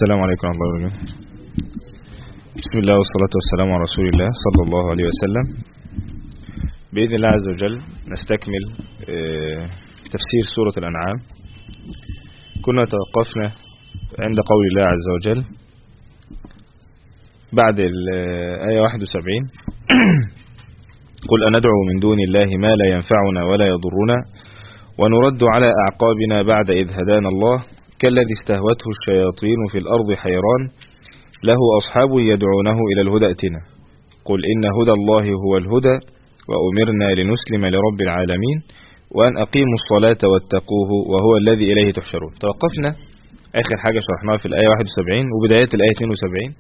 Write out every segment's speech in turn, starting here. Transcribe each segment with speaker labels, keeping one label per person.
Speaker 1: السلام عليكم ورحمة الله وبركاته. بسم الله والصلاة والسلام على رسول الله صلى الله عليه وسلم. بإذن الله عز وجل نستكمل تفسير سورة الأنعام. كنا توقفنا عند قول الله عز وجل بعد الآية 71 قل أندعو من دون الله ما لا ينفعنا ولا يضرنا ونرد على أعقابنا بعد إذ هدانا الله كالذي استهوته الشياطين في الأرض حيران له أصحاب يدعونه إلى الهدى ائتنا قل إن هدى الله هو الهدى وأمرنا لنسلم لرب العالمين وأن أقيموا الصلاة واتقوه وهو الذي إليه تحشرون. توقفنا آخر حاجة شرحناها في الآية 71 وبداية الآية 72.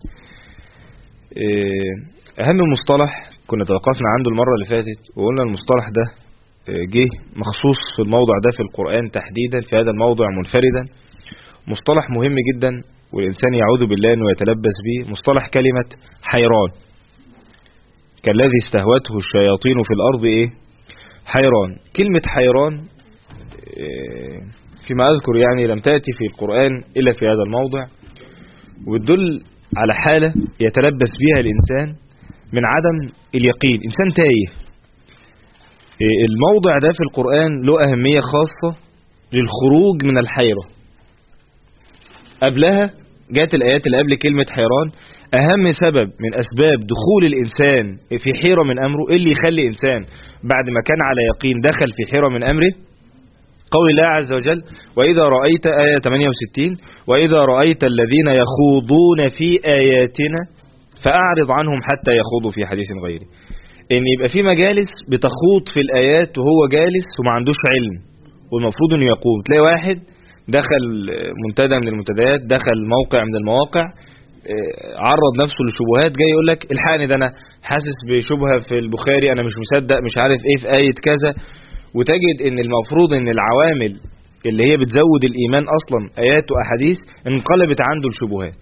Speaker 1: أهم مصطلح كنا توقفنا عنده المرة اللي فاتت وقلنا المصطلح ده جه مخصوص في الموضع ده في القرآن تحديدا في هذا الموضع منفردا، مصطلح مهم جدا والإنسان يعوذ بالله أنه يتلبس به، مصطلح كلمة حيران. كالذي استهوته الشياطين في الأرض حيران. كلمة حيران فيما أذكر يعني لم تأتي في القرآن إلا في هذا الموضع، وتدل على حالة يتلبس بها الإنسان من عدم اليقين، إنسان تايه. الموضع ده في القرآن له أهمية خاصة للخروج من الحيرة. قبلها جاءت الآيات اللي قبل كلمة حيران أهم سبب من أسباب دخول الإنسان في حيرة من أمره، اللي يخلي إنسان بعد ما كان على يقين دخل في حيرة من أمره، قول الله عز وجل وإذا رأيت آية 68 وإذا رأيت الذين يخوضون في آياتنا فأعرض عنهم حتى يخوضوا في حديث غيره. إن يبقى في مجالس بتخوض في الآيات وهو جالس وما عندوش علم والمفروض أنه يقوم، تلاقي واحد دخل منتدى من المنتديات، دخل موقع من المواقع، عرض نفسه لشبهات، جاي يقول لك الحقني ده أنا حاسس بشبهة في البخاري، أنا مش مصدق مش عارف إيه في آية كذا. وتجد إن المفروض إن العوامل اللي هي بتزود الإيمان أصلا آيات وأحاديث انقلبت عنده الشبهات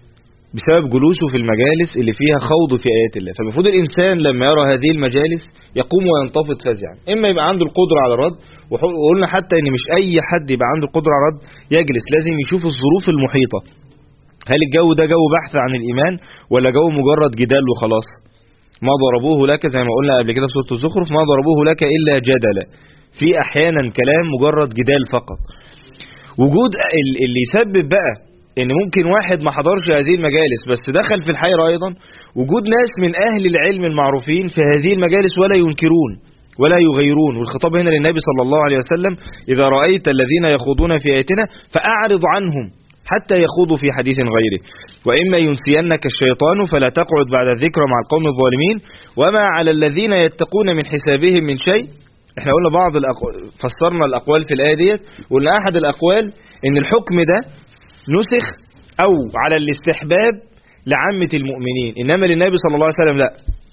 Speaker 1: بسبب جلوسه في المجالس اللي فيها خوض في آيات الله. فالمفروض الإنسان لما يرى هذه المجالس يقوم وينتفض فزعا، إما يبقى عنده القدرة على الرد، وقلنا حتى إن مش أي حد يبقى عنده القدرة على الرد يجلس، لازم يشوف الظروف المحيطة. هل الجو ده جو بحث عن الإيمان ولا جو مجرد جدال وخلاص؟ ما ضربوه لك زي ما قلنا قبل كده في سورة الزخرف، ما ضربوه لك إلا جدلا. في أحيانا كلام مجرد جدال فقط. وجود اللي يسبب بقى ان ممكن واحد ما حضرش هذه المجالس بس دخل في الحيرة ايضا، وجود ناس من اهل العلم المعروفين في هذه المجالس ولا ينكرون ولا يغيرون. والخطاب هنا للنبي صلى الله عليه وسلم إذا رأيت الذين يخوضون في آياتنا فأعرض عنهم حتى يخوضوا في حديث غيره وإما ينسينك الشيطان فلا تقعد بعد الذكر مع القوم الظالمين وما على الذين يتقون من حسابهم من شيء. احنا قلنا بعض فسرنا الأقوال في الآية ديت، وقلنا أحد الأقوال إن الحكم ده نسخ أو على الاستحباب لعامة المؤمنين، إنما للنبي صلى الله عليه وسلم لا.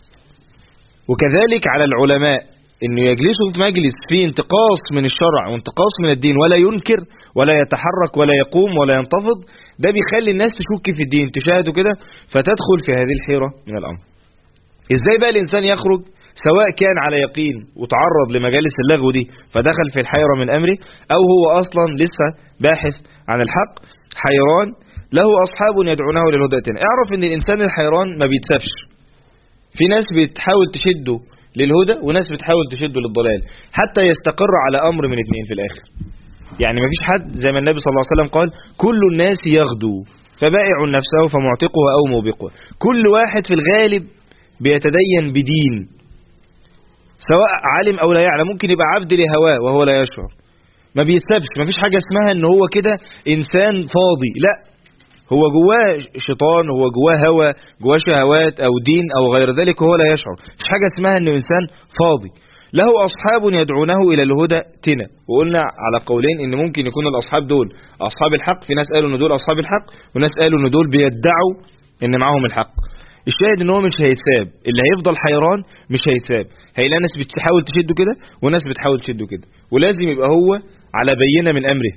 Speaker 1: وكذلك على العلماء إنه يجلسوا في مجلس فيه انتقاص من الشرع وانتقاص من الدين ولا ينكر ولا يتحرك ولا يقوم ولا ينتفض، ده بيخلي الناس تشك في الدين، تشاهدوا كده فتدخل في هذه الحيرة من الأمر. إزاي بقى الإنسان يخرج سواء كان على يقين وتعرض لمجالس اللغو دي فدخل في الحيرة من أمره، أو هو أصلا لسه باحث عن الحق؟ حيران له أصحاب يدعونه للهدى ائتنا. اعرف ان الإنسان الحيران ما بيتسفش، في ناس بتحاول تشده للهدى وناس بتحاول تشده للضلال حتى يستقر على أمر من اتنين في الآخر. يعني ما فيش حد زي ما النبي صلى الله عليه وسلم قال كل الناس يغدو فبائع نفسه فمعتقها أو موبقها. كل واحد في الغالب بيتدين بدين سواء عالم أو لا يعلم، ممكن يبقى عبد لهواه وهو لا يشعر، ما بيتسبش. ما فيش حاجة اسمها ان هو كده انسان فاضي، لا، هو جواه شيطان، هو جواه هوى، جواه شهوات او دين او غير ذلك وهو لا يشعر. مفيش حاجة اسمها انه انسان فاضي. له اصحاب يدعونه الى الهدى ائتنا. وقلنا على قولين ان ممكن يكون الاصحاب دول اصحاب الحق، في ناس قالوا ان دول اصحاب الحق وناس قالوا ان دول بيدعوا ان معهم الحق. الشاهد ان هو مش هيتساب، اللي هيفضل حيران مش هيتساب، هيلاقي ناس بتحاول تشده كده وناس بتحاول تشده كده، ولازم يبقى هو على بينة من أمره.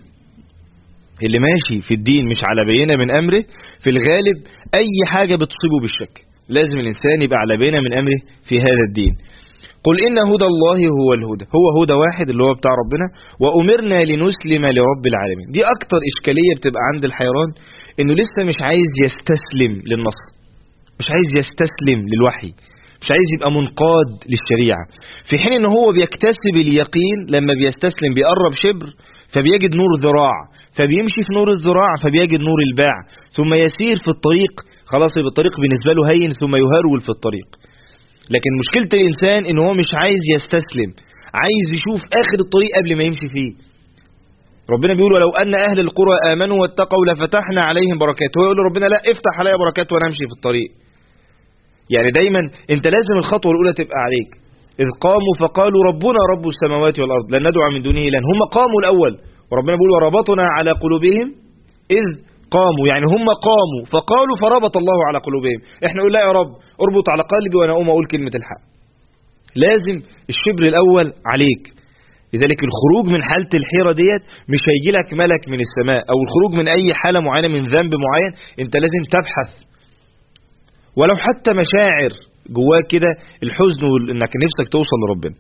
Speaker 1: اللي ماشي في الدين مش على بينة من أمره في الغالب أي حاجة بتصيبه بالشك. لازم الإنسان يبقى على بينة من أمره في هذا الدين. قل إن هدى الله هو الهدى، هو هدى واحد اللي هو بتاع ربنا، وأمرنا لنسلم لرب العالمين. دي أكتر إشكالية بتبقى عند الحيران، انه لسه مش عايز يستسلم للنص، مش عايز يستسلم للوحي، مش عايز يبقى منقاد للشريعة، في حين ان هو بيكتسب اليقين لما بيستسلم، بيقرب شبر فبيجد نور ذراع، فبيمشي في نور الذراع فبيجد نور الباع، ثم يسير في الطريق، خلاص يبقى الطريق بالنسبة له هين، ثم يهرول في الطريق. لكن مشكلة الإنسان ان هو مش عايز يستسلم، عايز يشوف آخر الطريق قبل ما يمشي فيه. ربنا بيقول ولو أن أهل القرى آمنوا واتقوا لفتحنا عليهم بركات، هو يقول ربنا لا افتح عليا بركات وانا امشي في الطريق. يعني دايما انت لازم الخطوة الأولى تبقى عليك. إذ قاموا فقالوا ربنا رب السماوات والأرض لن ندعو من دونه إلها، هم قاموا الأول، وربنا بيقول وربطنا على قلوبهم إذ قاموا، يعني هم قاموا فقالوا فربط الله على قلوبهم. احنا نقول لا يا رب اربط على قلبي وانا اقوم اقول كلمة الحق. لازم الشبر الأول عليك. لذلك الخروج من حالة الحيرة ديت مش هيجي لك ملك من السماء، أو الخروج من أي حالة معينة من ذنب معين، انت لازم تبحث، ولو حتى مشاعر جواك كده، الحزن وانك نفسك توصل لربنا.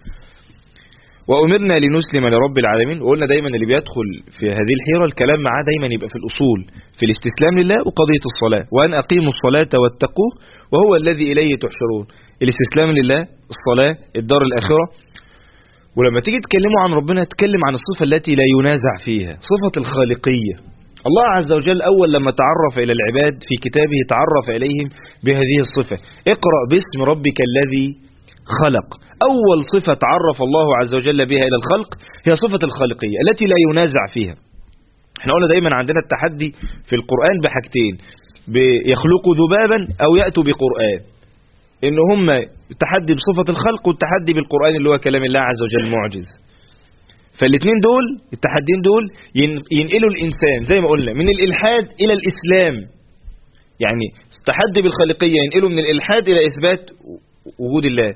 Speaker 1: وأمرنا لنسلم لرب العالمين. وقلنا دايما اللي بيدخل في هذه الحيرة الكلام معاه دايما يبقى في الأصول، في الاستسلام لله وقضية الصلاة، وأن أقيموا الصلاة واتقوه وهو الذي إليه تحشرون. الاستسلام لله، الصلاة، الدار الآخرة. ولما تيجي تكلموا عن ربنا تكلم عن الصفة التي لا ينازع فيها، صفة الخالقية. الله عز وجل أول لما تعرف إلى العباد في كتابه تعرف إليهم بهذه الصفة، اقرأ باسم ربك الذي خلق. أول صفة تعرف الله عز وجل بها إلى الخلق هي صفة الخالقية التي لا ينازع فيها. احنا قلنا دايما عندنا التحدي في القرآن بحاجتين، بيخلقوا ذبابا أو يأتوا بقرآن، إن هم التحدي بصفة الخلق والتحدي بالقرآن اللي هو كلام الله عز وجل معجز. فالاثنين دول التحدين دول ينقلوا الإنسان زي ما قلنا من الإلحاد إلى الإسلام. يعني التحدي بالخالقية ينقله من الإلحاد إلى إثبات وجود الله،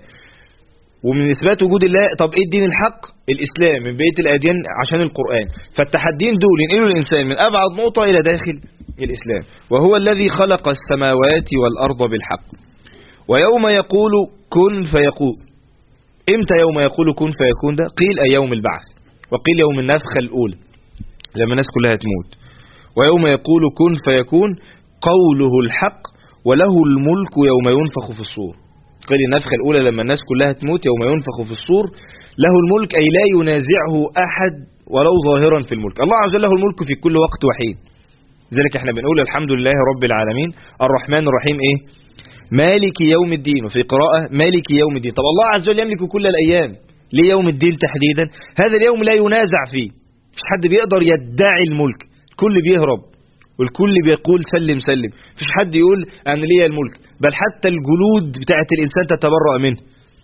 Speaker 1: ومن إثبات وجود الله طب إيه الدين الحق؟ الإسلام من بقية الأديان عشان القرآن. فالتحدين دول ينقلوا الإنسان من أبعد نقطة إلى داخل الإسلام. وهو الذي خلق السماوات والأرض بالحق ويوم يقول كن فيكون. إمتى يوم يقول كن فيكون ده؟ قيل أي يوم البعث، وقيل يوم النفخة الأولى لما الناس كلها تموت. ويوم يقول كن فيكون قوله الحق وله الملك يوم ينفخ في الصور. قيل النفخة الأولى لما الناس كلها تموت يوم ينفخ في الصور، له الملك أي لا ينازعه أحد ولو ظاهرا في الملك. الله عز وجل له الملك في كل وقت وحين. لذلك احنا بنقول الحمد لله رب العالمين الرحمن الرحيم ايه؟ مالك يوم الدين. وفي قراءة مالك يوم الدين. طب الله عز وجل يملك كل الأيام، ليه يوم الدين تحديدا؟ هذا اليوم لا ينازع فيه، مش حد بيقدر يدعي الملك، الكل بيهرب والكل بيقول سلم سلم، مفيش حد يقول أنا ليا الملك، بل حتى الجلود بتاعت الإنسان تتبرأ منه،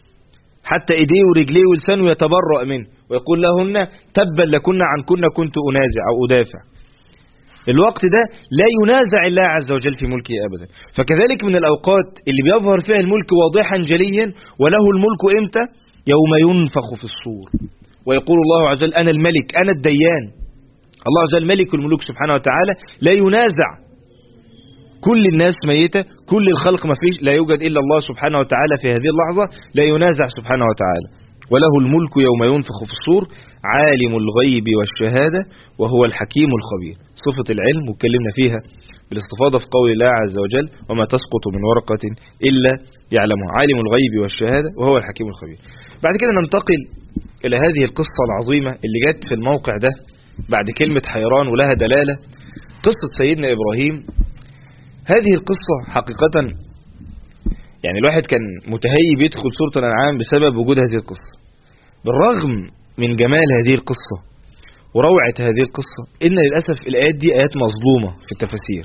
Speaker 1: حتى إيديه ورجليه ولسانه يتبرأ منه ويقول لهن تبا لكن عن كنت أنازع أو أدافع. الوقت ده لا ينازع الله عز وجل في ملكه أبدا. فكذلك من الأوقات اللي بيظهر فيها الملك واضحا جليا، وله الملك إمتى؟ يوم ينفخ في الصور ويقول الله عز وجل أنا الملك أنا الديان. الله عز وجل ملك الملوك سبحانه وتعالى لا ينازع. كل الناس ميتة، كل الخلق ما فيش، لا يوجد إلا الله سبحانه وتعالى في هذه اللحظة لا ينازع سبحانه وتعالى. وله الملك يوم ينفخ في الصور عالم الغيب والشهادة وهو الحكيم الخبير. صفة العلم واتكلمنا فيها بالاستفاضة في قول الله عز وجل وما تسقط من ورقة إلا يعلمها عالم الغيب والشهادة وهو الحكيم الخبير. بعد كده ننتقل إلى هذه القصة العظيمة اللي جت في الموقع ده بعد كلمة حيران ولها دلالة، قصة سيدنا إبراهيم. هذه القصة حقيقة يعني الواحد كان متهيب يدخل سورة الأنعام بسبب وجود هذه القصة. بالرغم من جمال هذه القصة وروعة هذه القصة، إن للأسف الآيات دي آيات مظلومة في التفاسير.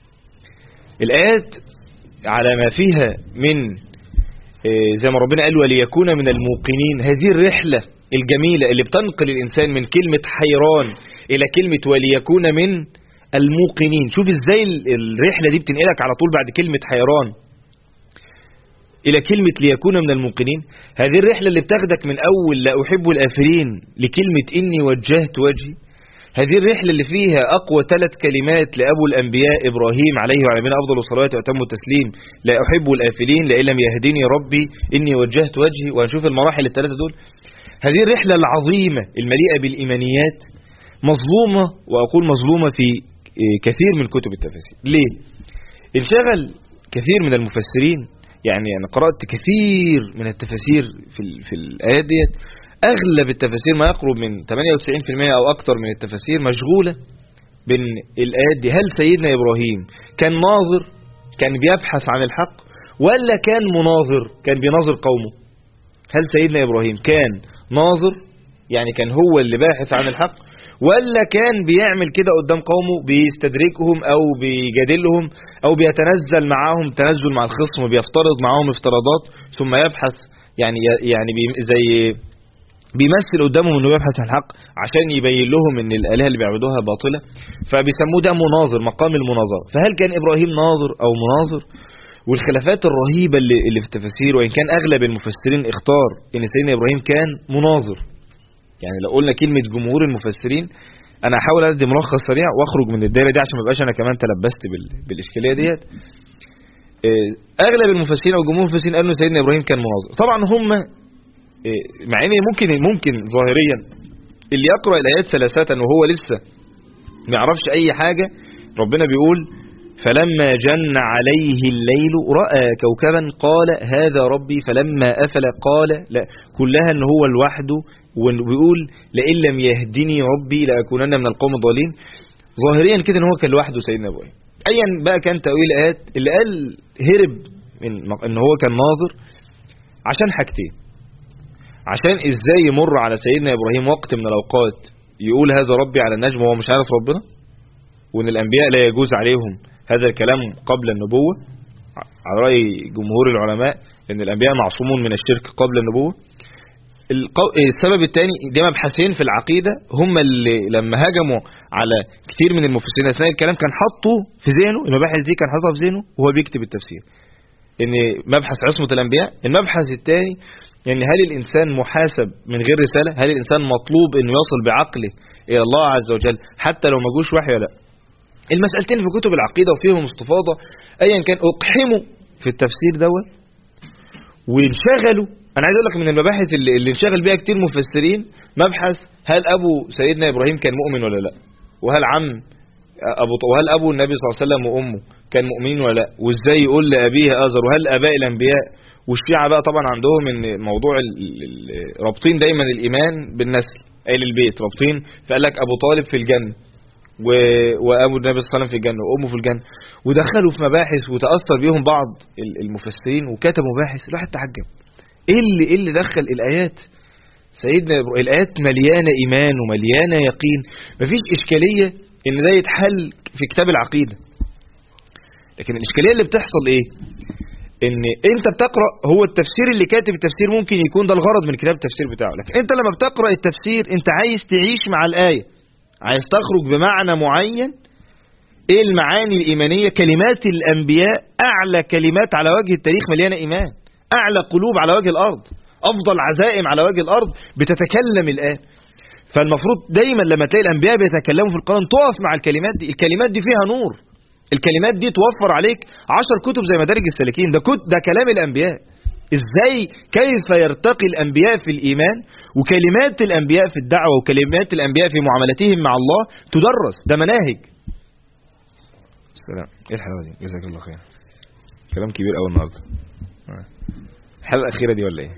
Speaker 1: الآيات على ما فيها من زي ما ربنا قال وليكون من الموقنين، هذه الرحلة الجميلة اللي بتنقل الإنسان من كلمة حيران إلى كلمة وليكون من الموقنين. شوف إزاي الرحلة دي بتنقلك على طول بعد كلمة حيران إلى كلمة ليكون من الموقنين. هذه الرحلة اللي بتاخدك من أول لا أحب الآفرين لكلمة إني وجهت وجهي. هذه الرحلة اللي فيها أقوى 3 كلمات لأبو الأنبياء إبراهيم عليه وعلى نبينا أفضل الصلاة وأتم التسليم، لا أحب الآفرين، لئن لم يهدني ربي إني وجهت وجهي. وهنشوف المراحل ال3 دول. هذه الرحلة العظيمة المليئة بالإيمانيات مظلومة، وأقول مظلومة في كثير من كتب التفاسير. ليه؟ انشغل كثير من المفسرين، يعني أنا قرأت كثير من التفاسير في الآيات ديت. أغلب التفاسير ما يقرب من 98% أو أكثر من التفاسير مشغولة بين الآيات دي. هل سيدنا إبراهيم كان ناظر، كان بيبحث عن الحق، ولا كان مناظر، كان بيناظر قومه؟ هل سيدنا إبراهيم كان ناظر، يعني كان هو اللي باحث عن الحق، ولا كان بيعمل كده قدام قومه بيستدركهم أو بيجادلهم أو بيتنزل معاهم تنزل مع الخصم، بيفترض معاهم افتراضات ثم يبحث، يعني زي بيمثل قدامهم انه يبحث عن الحق عشان يبين لهم ان الآلهة اللي بيعبدوها باطلة، فبيسموه ده مناظر، مقام المناظرة. فهل كان إبراهيم ناظر أو مناظر؟ والخلافات الرهيبة اللي في التفاسير، وإن كان أغلب المفسرين اختار ان سيدنا إبراهيم كان مناظر. يعني لو قلنا كلمة جمهور المفسرين، أنا هحاول أدي ملخص سريع وأخرج من الدائرة دي عشان ما بقاش أنا كمان تلبست بالإشكالية ديت. أغلب المفسرين أو جمهور المفسرين قالوا سيدنا إبراهيم كان مناظر. طبعا هم مع ان ممكن ظاهريا اللي يقرأ الآيات ثلاثة وهو لسه ما يعرفش أي حاجة، ربنا بيقول فلما جن عليه الليل رأى كوكبا قال هذا ربي فلما أفل قال لا، كلها ان هو لوحده، وبيقول لئن لم يهدني ربي لأكونن من القوم الضالين. ظاهريا كده ان هو كان لوحده سيدنا إبراهيم. أيا بقى كان تأويل الآيات، اللي قال هرب من ان هو كان ناظر عشان حاجتين: عشان ازاي يمر على سيدنا إبراهيم وقت من الأوقات يقول هذا ربي على النجم وهو مش عارف ربنا، وان الأنبياء لا يجوز عليهم هذا الكلام قبل النبوة على رأي جمهور العلماء، ان الأنبياء معصومون من الشرك قبل النبوة. السبب الثاني، دي مبحثين في العقيدة هم اللي لما هاجموا على كثير من المفسرين أثناء الكلام كان حطوا في ذهنه، المباحث دي كان حطها في ذهنه وهو بيكتب التفسير، ان مبحث عصمة الأنبياء. المبحث الثاني يعني هل الإنسان محاسب من غير رسالة؟ هل الإنسان مطلوب أنه يصل بعقله إلى الله عز وجل حتى لو ما جوش وحي ولا لا؟ المسألتين في كتب العقيدة وفيهم استفاضة. أيا كان أقحموا في التفسير دوت وانشغلوا. أنا عايز أقول لك من المباحث اللي انشغل بها كتير مفسرين مبحث هل أبو سيدنا إبراهيم كان مؤمن ولا لا، وهل وهل أبو النبي صلى الله عليه وسلم وأمه كان مؤمنين ولا لا، وإزاي يقول لأبيه آزر، وهل آباء الأنبياء. والشيعة بقى طبعا عندهم ان موضوع رابطين دايما الإيمان بالنسل، آل البيت رابطين، فقال لك أبو طالب في الجنة وأبو النبي صلى الله عليه وسلم في الجنة وأمه في الجنة، ودخلوا في مباحث وتأثر بهم بعض المفسرين وكتبوا مباحث. الواحد تعجب ايه اللي دخل الآيات سيدنا إبراهيم. الآيات مليانة إيمان ومليانة يقين، مفيش إشكالية ان ده يتحل في كتاب العقيدة. لكن الإشكالية اللي بتحصل ايه؟ ان انت بتقرأ، هو التفسير اللي كاتب التفسير ممكن يكون ده الغرض من كتاب التفسير بتاعه، لكن انت لما بتقرأ التفسير انت عايز تعيش مع الآية، عايز تخرج بمعنى معين. ايه المعاني الإيمانية؟ كلمات الأنبياء أعلى كلمات على وجه التاريخ، مليانة إيمان، أعلى قلوب على وجه الأرض، أفضل عزائم على وجه الأرض بتتكلم الآن. فالمفروض دايما لما تلاقي الأنبياء بيتكلموا في القرآن تقف مع الكلمات دي. الكلمات دي فيها نور، الكلمات دي توفر عليك 10 كتب زي مدارج السالكين. ده كلام الأنبياء. ازاي كيف يرتقي الأنبياء في الإيمان، وكلمات الأنبياء في الدعوة وكلمات الأنبياء في معاملتهم مع الله تدرس. ده مناهج. السلام، ايه الحلاوة دي؟ جزاك الله خير. كلام كبير قوي النهارده. الحلقة الأخيرة دي ولا ايه؟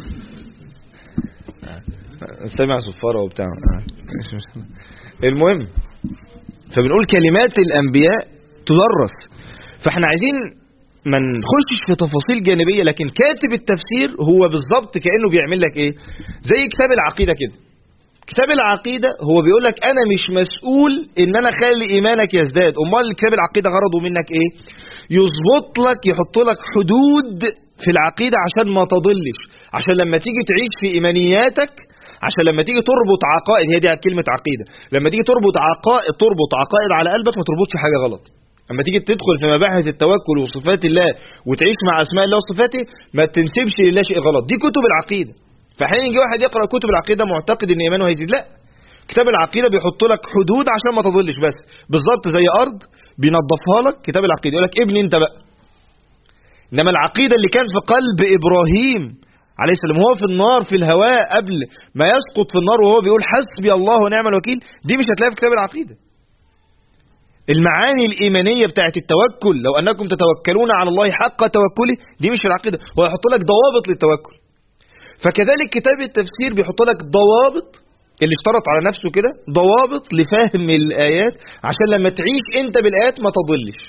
Speaker 1: استمع صفارة وبتاع. المهم، فبنقول كلمات الأنبياء تدرس. فاحنا عايزين ما نخشش في تفاصيل جانبية، لكن كاتب التفسير هو بالظبط كأنه بيعمل لك ايه؟ زي كتاب العقيدة كده. كتاب العقيدة هو بيقول لك انا مش مسؤول ان انا اخلي ايمانك يزداد. امال كتاب العقيدة غرضه منك ايه؟ يظبط لك، يحط لك حدود في العقيدة عشان ما تضلش، عشان لما تيجي تعيش في ايمانياتك، عشان لما تيجي تربط عقائد، هي دي كلمة عقيدة، لما تيجي تربط عقائد على قلبك ما تربطش حاجة غلط. لما تيجي تدخل في مباحث التوكل وصفات الله وتعيش مع اسماء الله وصفاته ما تنسبش لله شيء غلط. دي كتب العقيدة. فحين يجي واحد يقرأ كتب العقيدة معتقد ان ايمانه هيزيد، لا، كتاب العقيدة بيحط لك حدود عشان ما تضلش، بس بالظبط زي ارض بينظفها لك كتاب العقيدة، يقول لك ابني انت بقى. انما العقيدة اللي كان في قلب ابراهيم عليه السلام وهو في النار في الهواء قبل ما يسقط في النار وهو بيقول حسبي الله ونعم الوكيل، دي مش هتلاقيها في كتاب العقيدة. المعاني الإيمانية بتاعت التوكل، لو أنكم تتوكلون على الله حق توكله، دي مش العقيدة. هو يحط لك ضوابط للتوكل. فكذلك كتاب التفسير بيحط لك ضوابط، اللي اشترط على نفسه كده ضوابط لفهم الآيات، عشان لما تعيش انت بالآيات ما تضلش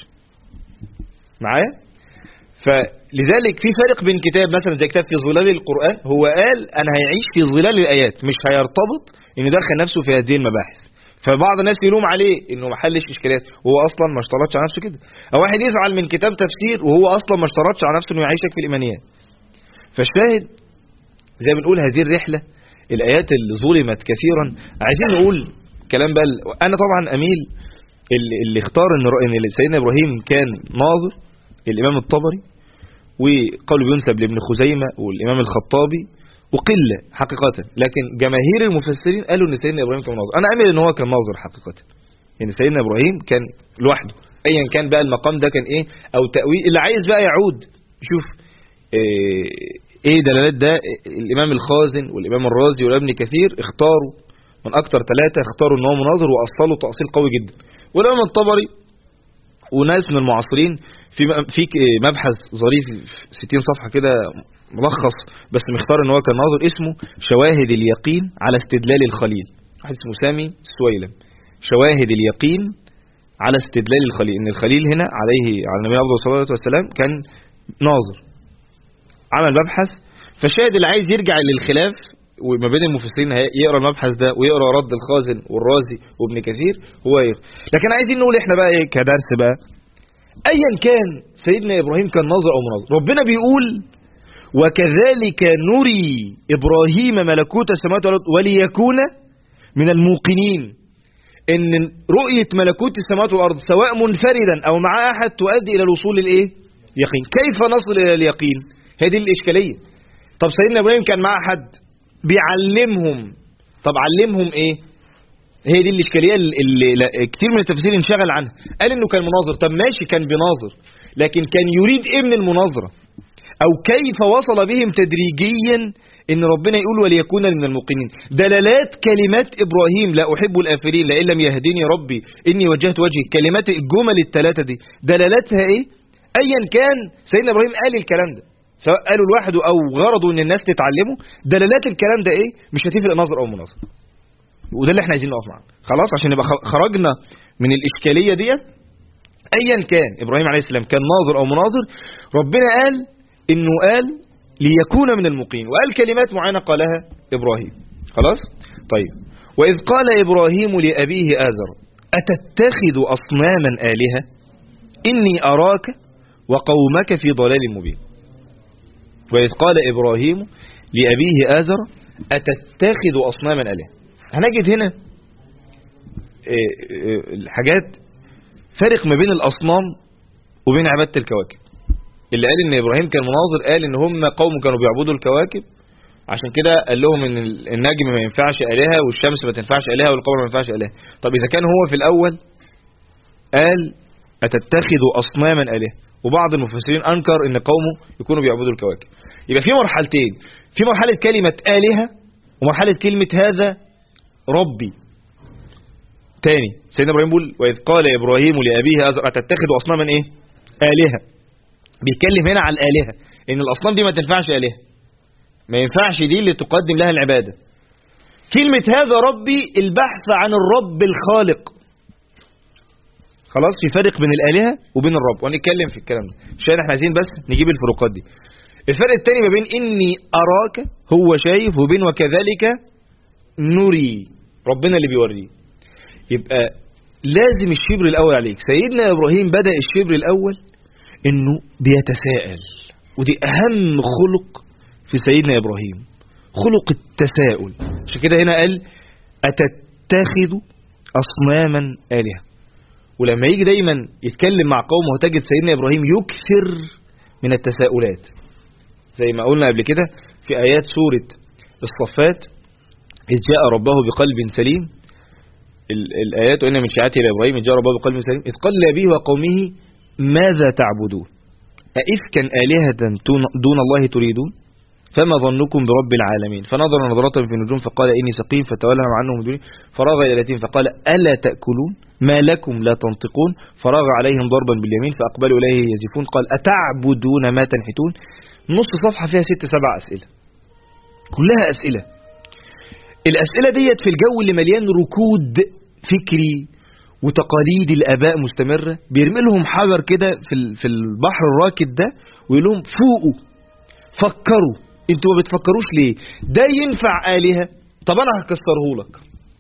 Speaker 1: معايا. فلذلك في فرق بين كتاب مثلا زي كتاب في ظلال القرآن، هو قال أنا هيعيش في ظلال الآيات، مش هيرتبط إنه دخل نفسه في هذه المباحث. فبعض الناس يلوم عليه إنه ما حلش إشكالات، وهو أصلا ما اشترطش على نفسه كده. أو واحد يزعل من كتاب تفسير وهو أصلا ما اشترطش على نفسه إنه يعيشك في الإيمانيات. فالشاهد زي ما بنقول هذه الرحلة، الآيات اللي ظلمت كثيرا. عايزين نقول كلام بقى. أنا طبعا أميل اللي اختار إن سيدنا إبراهيم كان ناظر، الإمام الطبري، وقالوا بينسب لابن خزيمة والإمام الخطابي، وقلة حقيقة، لكن جماهير المفسرين قالوا إن سيدنا إبراهيم كان ناظر. أنا أميل إن هو كان ناظر حقيقة، إن سيدنا إبراهيم كان لوحده، أيا كان بقى المقام ده كان إيه أو تأويل. اللي عايز بقى يعود يشوف إيه دلالات ده. الإمام الخازن والإمام الرازي والابن كثير اختاروا من أكتر 3 اختاروا إن هو مناظر وأصلوا تأصيل قوي جدا. والإمام الطبري وناس من المعاصرين في مبحث ظريف 60 صفحة كده ملخص، بس مختار ان هو كان ناظر، اسمه شواهد اليقين على استدلال الخليل. واحد اسمه سامي السويلم. شواهد اليقين على استدلال الخليل، ان الخليل هنا على النبي افضل الصلاه والسلام كان ناظر. عمل مبحث. فالشاهد اللي عايز يرجع للخلاف وما بين المفسرين يقرا المبحث ده ويقرا رد الخازن والرازي وابن كثير هو يقرا. لكن عايزين نقول احنا بقى ايه كدرس بقى، ايا كان سيدنا ابراهيم كان ناظر او مناظر، ربنا بيقول وكذلك نري ابراهيم ملكوت السماوات والارض وليكون من الموقنين. ان رؤية ملكوت السماوات والارض سواء منفردا او مع احد تؤدي الى الوصول للايه؟ يقين. كيف نصل الى اليقين؟ هذه الاشكالية. طب سيدنا ابراهيم كان مع حد بيعلمهم، طب علمهم ايه؟ هي دي الاشكاليه اللي كتير من التفسير انشغل عنها. قال انه كان مناظر، طب ماشي كان بيناظر، لكن كان يريد ايه من المناظره؟ او كيف وصل بهم تدريجيا ان ربنا يقول وليكون من الموقنين؟ دلالات كلمات ابراهيم لا احب الافلين لئن لم يهدني ربي اني وجهت وجهي، كلمات الجمل ال3 دي دلالاتها ايه؟ ايا كان سيدنا ابراهيم قال الكلام ده، سواء قالوا لوحده او غرضوا ان الناس تتعلمه، دلالات الكلام ده ايه؟ مش هتفرق ناظر او مناظر. وده اللي احنا عايزين نقف معاه خلاص، عشان نبقى خرجنا من الاشكاليه ديت. ايا كان ابراهيم عليه السلام كان ناظر او مناظر، ربنا قال انه قال ليكون من الموقنين، وقال كلمات معينه قالها ابراهيم. خلاص طيب. واذ قال ابراهيم لابيه آزر اتتخذ اصناما آلهة اني اراك وقومك في ضلال مبين. واذ قال ابراهيم لابيه آزر اتتخذ اصناما آلهة. هنجد هنا الحاجات فرق ما بين الأصنام وبين عبادة الكواكب. اللي قال ان ابراهيم كان مناظر قال ان هم قوم كانوا بيعبدوا الكواكب، عشان كده قال لهم ان النجم ما ينفعش آلهة والشمس ما تنفعش آلهة والقمر ما ينفعش آلهة. طب اذا كان هو في الاول قال اتتخذوا اصناما آلهة، وبعض المفسرين انكر ان قومه يكونوا بيعبدوا الكواكب، يبقى في مرحلتين، في مرحلة كلمة آلهة ومرحلة كلمة هذا ربي. تاني سيدنا ابراهيم بيقول واذ قال ابراهيم لابيه آزر اتتخذ اصناما ايه؟ آلهة. بيتكلم هنا على الآلهة، ان الاصنام دي ما تنفعش آلهة، ما ينفعش دي اللي تقدم لها العبادة. كلمة هذا ربي البحث عن الرب الخالق. خلاص في فرق بين الآلهة وبين الرب، وهنتكلم في الكلام ده عشان احنا عايزين بس نجيب الفروقات دي. الفرق الثاني ما بين اني اراك هو شايف، وبين وكذلك نري ربنا اللي بيوريه. يبقى لازم الشبر الاول عليك. سيدنا ابراهيم بدأ الشبر الاول انه بيتساءل، ودي اهم خلق في سيدنا ابراهيم، خلق التساؤل. عشان كده هنا قال اتتخذ اصناما آلهة. ولما يجي دايما يتكلم مع قومه تجد سيدنا ابراهيم يكثر من التساؤلات، زي ما قلنا قبل كده في آيات سورة الصفات إذ جاء ربه بقلب سليم. الآيات وإن من شيعته إلى إبراهيم إذ جاء ربه بقلب سليم إذ قال لأبيه وقومه ماذا تعبدون أئفكا آلهة دون الله تريدون فما ظنكم برب العالمين فنظر نظرة في النجوم فقال إني سقيم فتولى عنهم مدبرين فراغ إلى اليتيم فقال ألا تأكلون ما لكم لا تنطقون فراغ عليهم ضربا باليمين فأقبلوا إليه يزفون قال أتعبدون ما تنحتون. نص صفحة فيها 6-7 أسئلة كلها أسئلة. الأسئلة ديت في الجو اللي مليان ركود فكري وتقاليد الآباء مستمرة، بيرمي لهم حجر كده في البحر الراكد ده ويقول لهم فوقوا فكروا، انتوا ما بتفكروش ليه؟ ده ينفع آلهة؟ طب أنا هكسره لك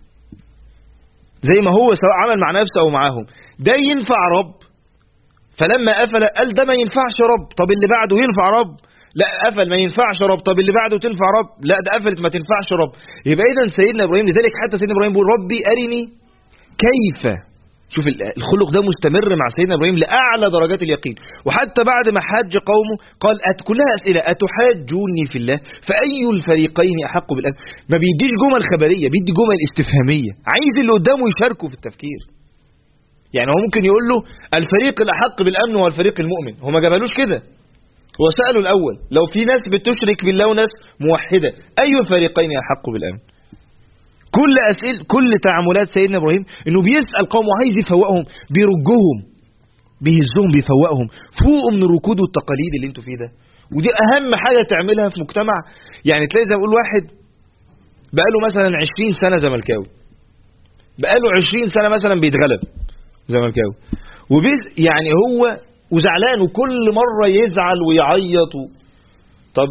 Speaker 1: زي ما هو سواء عمل مع نفسه أو معاهم. ده ينفع رب؟ فلما قفل قال ده ما ينفعش رب. طب اللي بعده ينفع رب؟ لا قفل ما ينفعش رب. طب اللي بعده تنفع رب؟ لا ده قفلت ما تنفعش رب. يبقى إذن سيدنا إبراهيم، لذلك حتى سيدنا إبراهيم بيقول ربي أرني كيف. شوف الخلق ده مستمر مع سيدنا إبراهيم لأعلى درجات اليقين. وحتى بعد ما حاج قومه قال كلها أسئلة أتحاجوني في الله فأي الفريقين أحق بالأمن. ما بيديش جمل خبرية، بيدي جمل استفهامية، عايز اللي قدامه يشاركه في التفكير. يعني هو ممكن يقول له الفريق الأحق بالأمن هو الفريق المؤمن، هو ما جابلوش كده، هو سأله الأول لو في ناس بتشرك بالله وناس موحدة أي الفريقين أحق بالأمن. كل أسئلة كل تعاملات سيدنا إبراهيم إنه بيسأل قوم وعايز يفوقهم، بيرجهم بيهزهم بيفوقهم فوقوا من الركود والتقاليد اللي انتوا فيه ده. ودي أهم حاجة تعملها في مجتمع. يعني تلاقي زي ما بقول واحد بقاله مثلا 20 سنة زملكاوي، بقاله 20 سنة مثلا بيتغلب زملكاوي يعني هو وزعلان وكل مرة يزعل ويعيط طب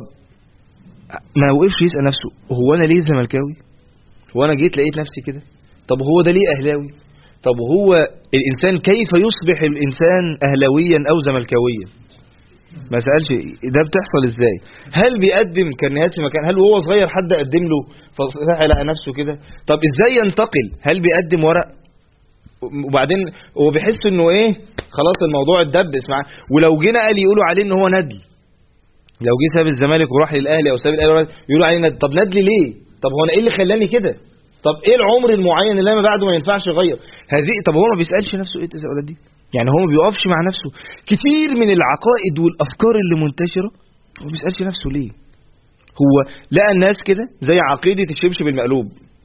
Speaker 1: ما وقفش يسأل نفسه هو أنا ليه زملكاوي؟ هو أنا جيت لقيت نفسي كده؟ طب هو ده ليه أهلاوي؟ طب هو الإنسان كيف يصبح الإنسان أهلاويا أو زملكاويا؟ ما سألش ده بتحصل إزاي؟ هل بيقدم كرنيهات في مكان؟ هل وهو صغير حد قدم له فصحى لقى نفسه كده؟ طب إزاي ينتقل؟ هل بيقدم ورق وبعدين هو بيحس إنه إيه خلاص الموضوع اتدبس معاه؟ ولو جينا قال يقولوا عليه إن هو ندل، لو جه ساب الزمالك وراح للأهلي أو ساب الأهلي يقولوا عليه ندل. طب ندل ليه؟ طب هو أنا إيه اللي خلاني كده؟ طب ايه العمر المعين اللي انا بعده ما ينفعش يغير هذه؟ طب هو ما بيسالش نفسه ايه التساؤلات دي؟ يعني هو ما بيقفش مع نفسه. كتير من العقائد والافكار اللي منتشره هو ما بيسالش نفسه ليه. هو لقى الناس كده زي عقيده الشبشب المقلوب،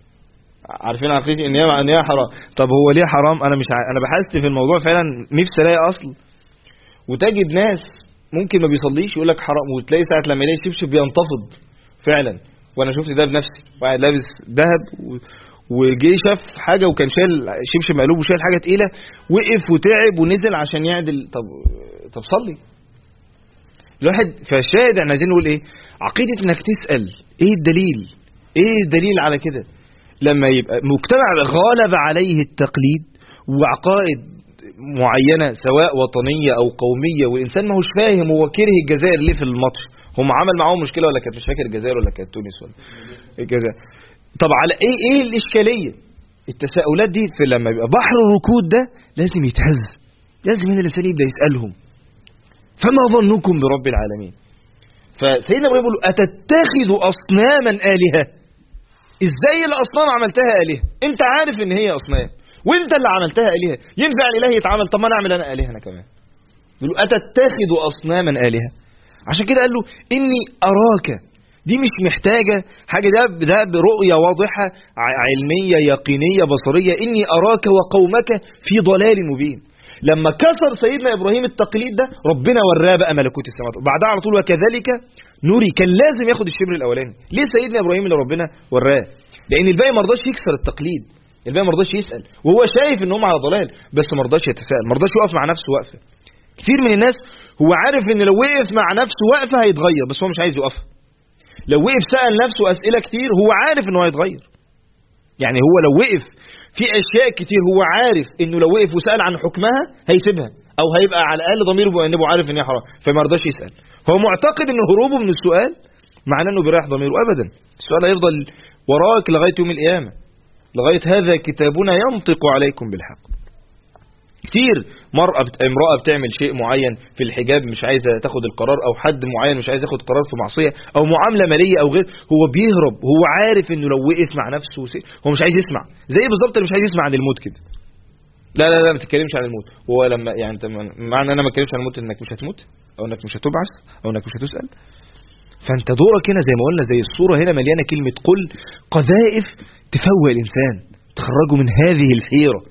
Speaker 1: عارفين عقيده ان هي حرام. طب هو ليه حرام؟ انا مش انا بحثت في الموضوع فعلا نفسي الاقي اصل. وتجد ناس ممكن ما بيصليش يقول لك حرام، وتلاقي ساعه لما يلاقي الشبشب بينتفض فعلا. وانا شفت ده بنفسي، واحد لابس ذهب وجي شاف حاجه وكان شايل شبشب مقلوب وشايل حاجه تقيله، وقف وتعب ونزل عشان يعدل. طب صلي. الواحد فالشاهد احنا عايزين نقول ايه؟ عقيده انك تسال ايه الدليل؟ ايه الدليل على كده؟ لما يبقى مجتمع غالب عليه التقليد وعقائد معينه سواء وطنيه او قوميه، والانسان ما هوش فاهم هو كره الجزائر ليه في الماتش، هم عمل معاهم مشكله ولا كانت مش فاكر الجزائر ولا كانت تونس ولا الجزائر. طب على ايه الاشكاليه؟ التساؤلات دي في لما يبقى بحر الركود ده لازم يتهز، لازم هنا الانسان يبدا يسالهم فما ظنكم برب العالمين. فسيدنا ابراهيم يقول اتتخذ اصناما الهه؟ ازاي الاصنام عملتها الهه؟ انت عارف ان هي اصنام وانت اللي عملتها الهه، ينفع الاله يتعمل؟ طب ما انا اعمل انا الهه انا كمان. يقول اتتخذ اصناما الهه. عشان كده قال له إني أراك. دي مش محتاجة حاجة، ده برؤية واضحة علمية يقينية بصرية. إني أراك وقومك في ضلال مبين. لما كسر سيدنا إبراهيم التقليد ده ربنا وراه بقى ملكوت السماوات وبعدها على طول وكذلك نوري. كان لازم ياخد الشبر الأولاني. ليه سيدنا إبراهيم اللي ربنا وراه؟ لأن الباقي ما رضاش يكسر التقليد، الباقي ما رضاش يسأل، وهو شايف إن هم على ضلال بس ما رضاش يتساءل، ما رضاش يقف مع نفسه وقفة. كتير من الناس هو عارف ان لو وقف مع نفسه وقفه هيتغير بس هو مش عايز يقف. لو وقف سأل نفسه أسئلة كتير هو عارف انه هيتغير. يعني هو لو وقف في اشياء كتير هو عارف انه لو وقف وسأل عن حكمها هيسيبها او هيبقى على الاقل ضميره بأنه عارف ان هي حرام فما رضاش يسأل. هو معتقد ان هروبه من السؤال معناه انه بيريح ضميره. ابدا، السؤال هيفضل وراك لغايه يوم القيامه، لغايه هذا كتابنا ينطق عليكم بالحق. كتير امرأة بتعمل شيء معين في الحجاب مش عايزة تاخد القرار، او حد معين مش عايز ياخد قرار في معصية او معاملة مالية او غير، هو بيهرب. هو عارف انه لو وقف مع نفسه هو مش عايز يسمع. زي بالظبط اللي مش عايز يسمع عن الموت كده. لا ما تتكلمش عن الموت. هو لما يعني انت معنى انا ما اتكلمش عن الموت انك مش هتموت او انك مش هتبعث او انك مش هتسأل. فانت دورك هنا زي ما قلنا، زي الصورة هنا مليانة كلمة قل، قذائف تفوق الانسان تخرجه من هذه الحيرة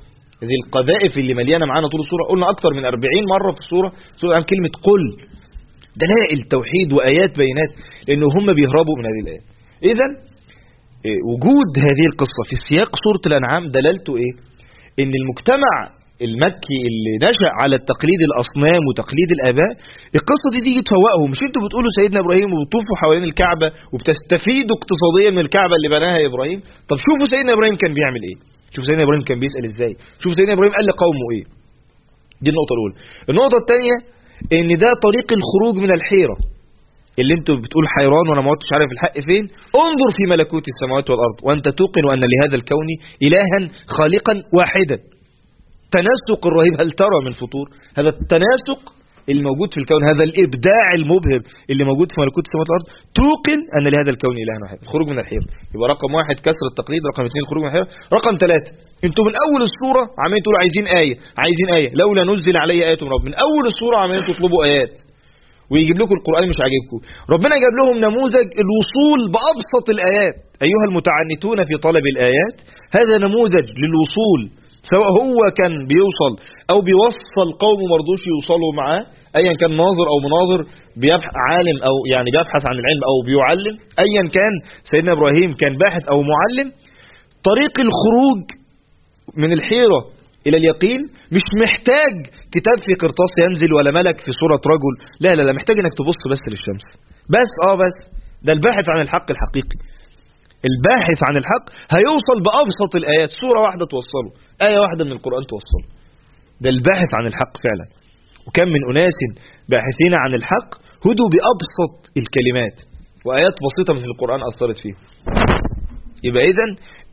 Speaker 1: هذه القذائف اللي مليانة معانا طول السورة. قلنا أكثر من 40 مرة في السورة عن كلمة قل، دلائل توحيد وآيات بينات، لأنه هم بيهربوا من هذه الآيات. إذن وجود هذه القصة في سياق سورة الأنعام دلالته إيه؟ إن المجتمع المكي اللي نشأ على تقليد الأصنام وتقليد الآباء، القصة دي تيجي تفوقهم. مش انتوا بتقولوا سيدنا إبراهيم وبتطوفوا حوالين الكعبة وبتستفيدوا اقتصاديا من الكعبة اللي بناها إبراهيم؟ طب شوفوا سيدنا إبراهيم كان بيعمل إيه، شوفوا سيدنا إبراهيم كان بيسأل إزاي، شوفوا سيدنا إبراهيم قال لقومه إيه. دي النقطة الأولى. النقطة الثانية إن ده طريق الخروج من الحيرة اللي انتوا بتقول حيران وانا ما عدتش عارف الحق فين. انظر في ملكوت السماوات والأرض وأنت توقن أن لهذا الكون إلها خالقا واحدا. تناسق الرهيب، هل ترى من فطور؟ هذا التناسق الموجود في الكون، هذا الإبداع المبهر اللي موجود في ملكوت السماوات والأرض، توقن أن لهذا الكون إله واحد. الخروج من الحيرة يبقى رقم 1 كسر التقليد، رقم 2 الخروج من الحيرة، رقم 3 انتوا من أول السورة عمالين تقولوا عايزين آية عايزين آية، لولا نزل علي آية من رب. من أول السورة عمالين تطلبوا آيات ويجيب لكم القرآن مش عاجبكم. ربنا جاب لهم نموذج الوصول بأبسط الآيات. أيها المتعنتون في طلب الآيات، هذا نموذج للوصول، سواء هو كان بيوصل أو بيوصل قوم مرضوش يوصلوا معاه، أيا كان ناظر أو مناظر، عالم أو يعني بيبحث عن العلم أو بيعلم، أيا كان سيدنا إبراهيم كان باحث أو معلم. طريق الخروج من الحيرة إلى اليقين مش محتاج كتاب في قرطاس ينزل ولا ملك في صورة رجل، لا لا لا، محتاج انك تبص بس للشمس بس. بس ده الباحث عن الحق الحقيقي. الباحث عن الحق هيوصل بأبسط الآيات، سورة واحدة توصله، آية واحدة من القرآن توصله. ده الباحث عن الحق فعلا. وكم من أناس باحثين عن الحق هدوا بأبسط الكلمات، وآيات بسيطة مثل القرآن أثرت فيه. يبقى إذن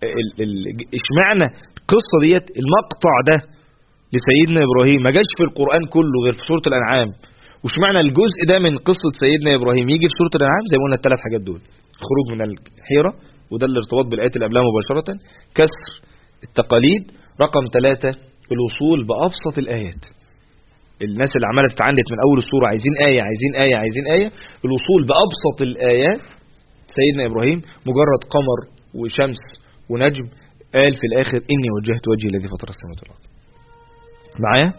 Speaker 1: اشمعنى القصة ديت المقطع ده لسيدنا إبراهيم ما جاش في القرآن كله غير في سورة الأنعام، واشمعنى الجزء ده من قصة سيدنا إبراهيم يجي في سورة الأنعام؟ زي ما قلنا الثلاث حاجات دول: خروج من الحيرة، وده الارتباط بالآيات اللي قبلها مباشرة، كسر التقاليد، رقم 3 الوصول بأبسط الآيات. الناس اللي عمالة تتعنت من أول السورة عايزين آية عايزين آية عايزين آية، الوصول بأبسط الآيات. سيدنا إبراهيم مجرد قمر وشمس ونجم، قال في الآخر إني وجهت وجهي الذي فطر السماوات والأرض. معايا؟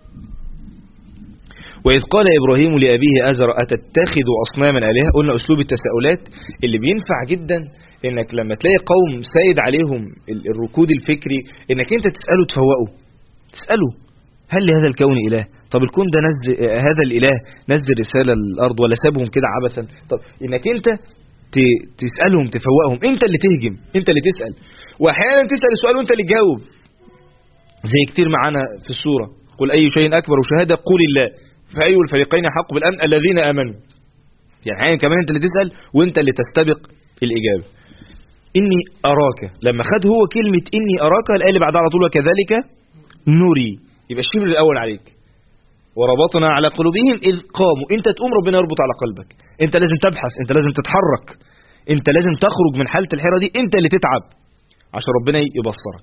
Speaker 1: وإذ قال إبراهيم لأبيه آزر أتتخذ أصناما آلهة. قلنا أسلوب التساؤلات اللي بينفع جدا إنك لما تلاقي قوم سايد عليهم الركود الفكري إنك أنت تسأله تفوقه، تسأله هل لهذا الكون إله؟ طب الكون ده هذا الإله نزل رسالة للأرض ولا سابهم كده عبثا؟ طب إنك أنت تسألهم تفوقهم، أنت اللي تهجم، أنت اللي تسأل، وأحيانا تسأل السؤال وأنت اللي تجاوب. زي كتير معانا في السورة: قل أي شيء أكبر شهادة قل الله فأي الفريقين حق بالأمن الذين آمنوا. يعني أحيانا كمان أنت اللي تسأل وأنت اللي تستبق الإجابة. إني أراك، لما خد هو كلمة إني أراك، الآية اللي بعدها على طول وكذلك نري، يبقى الشبر الأول عليك. وربطنا على قلوبهم إذ قاموا، أنت تقوم ربنا يربط على قلبك، أنت لازم تبحث، أنت لازم تتحرك، أنت لازم تخرج من حالة الحيرة دي، أنت اللي تتعب عشان ربنا يبصرك.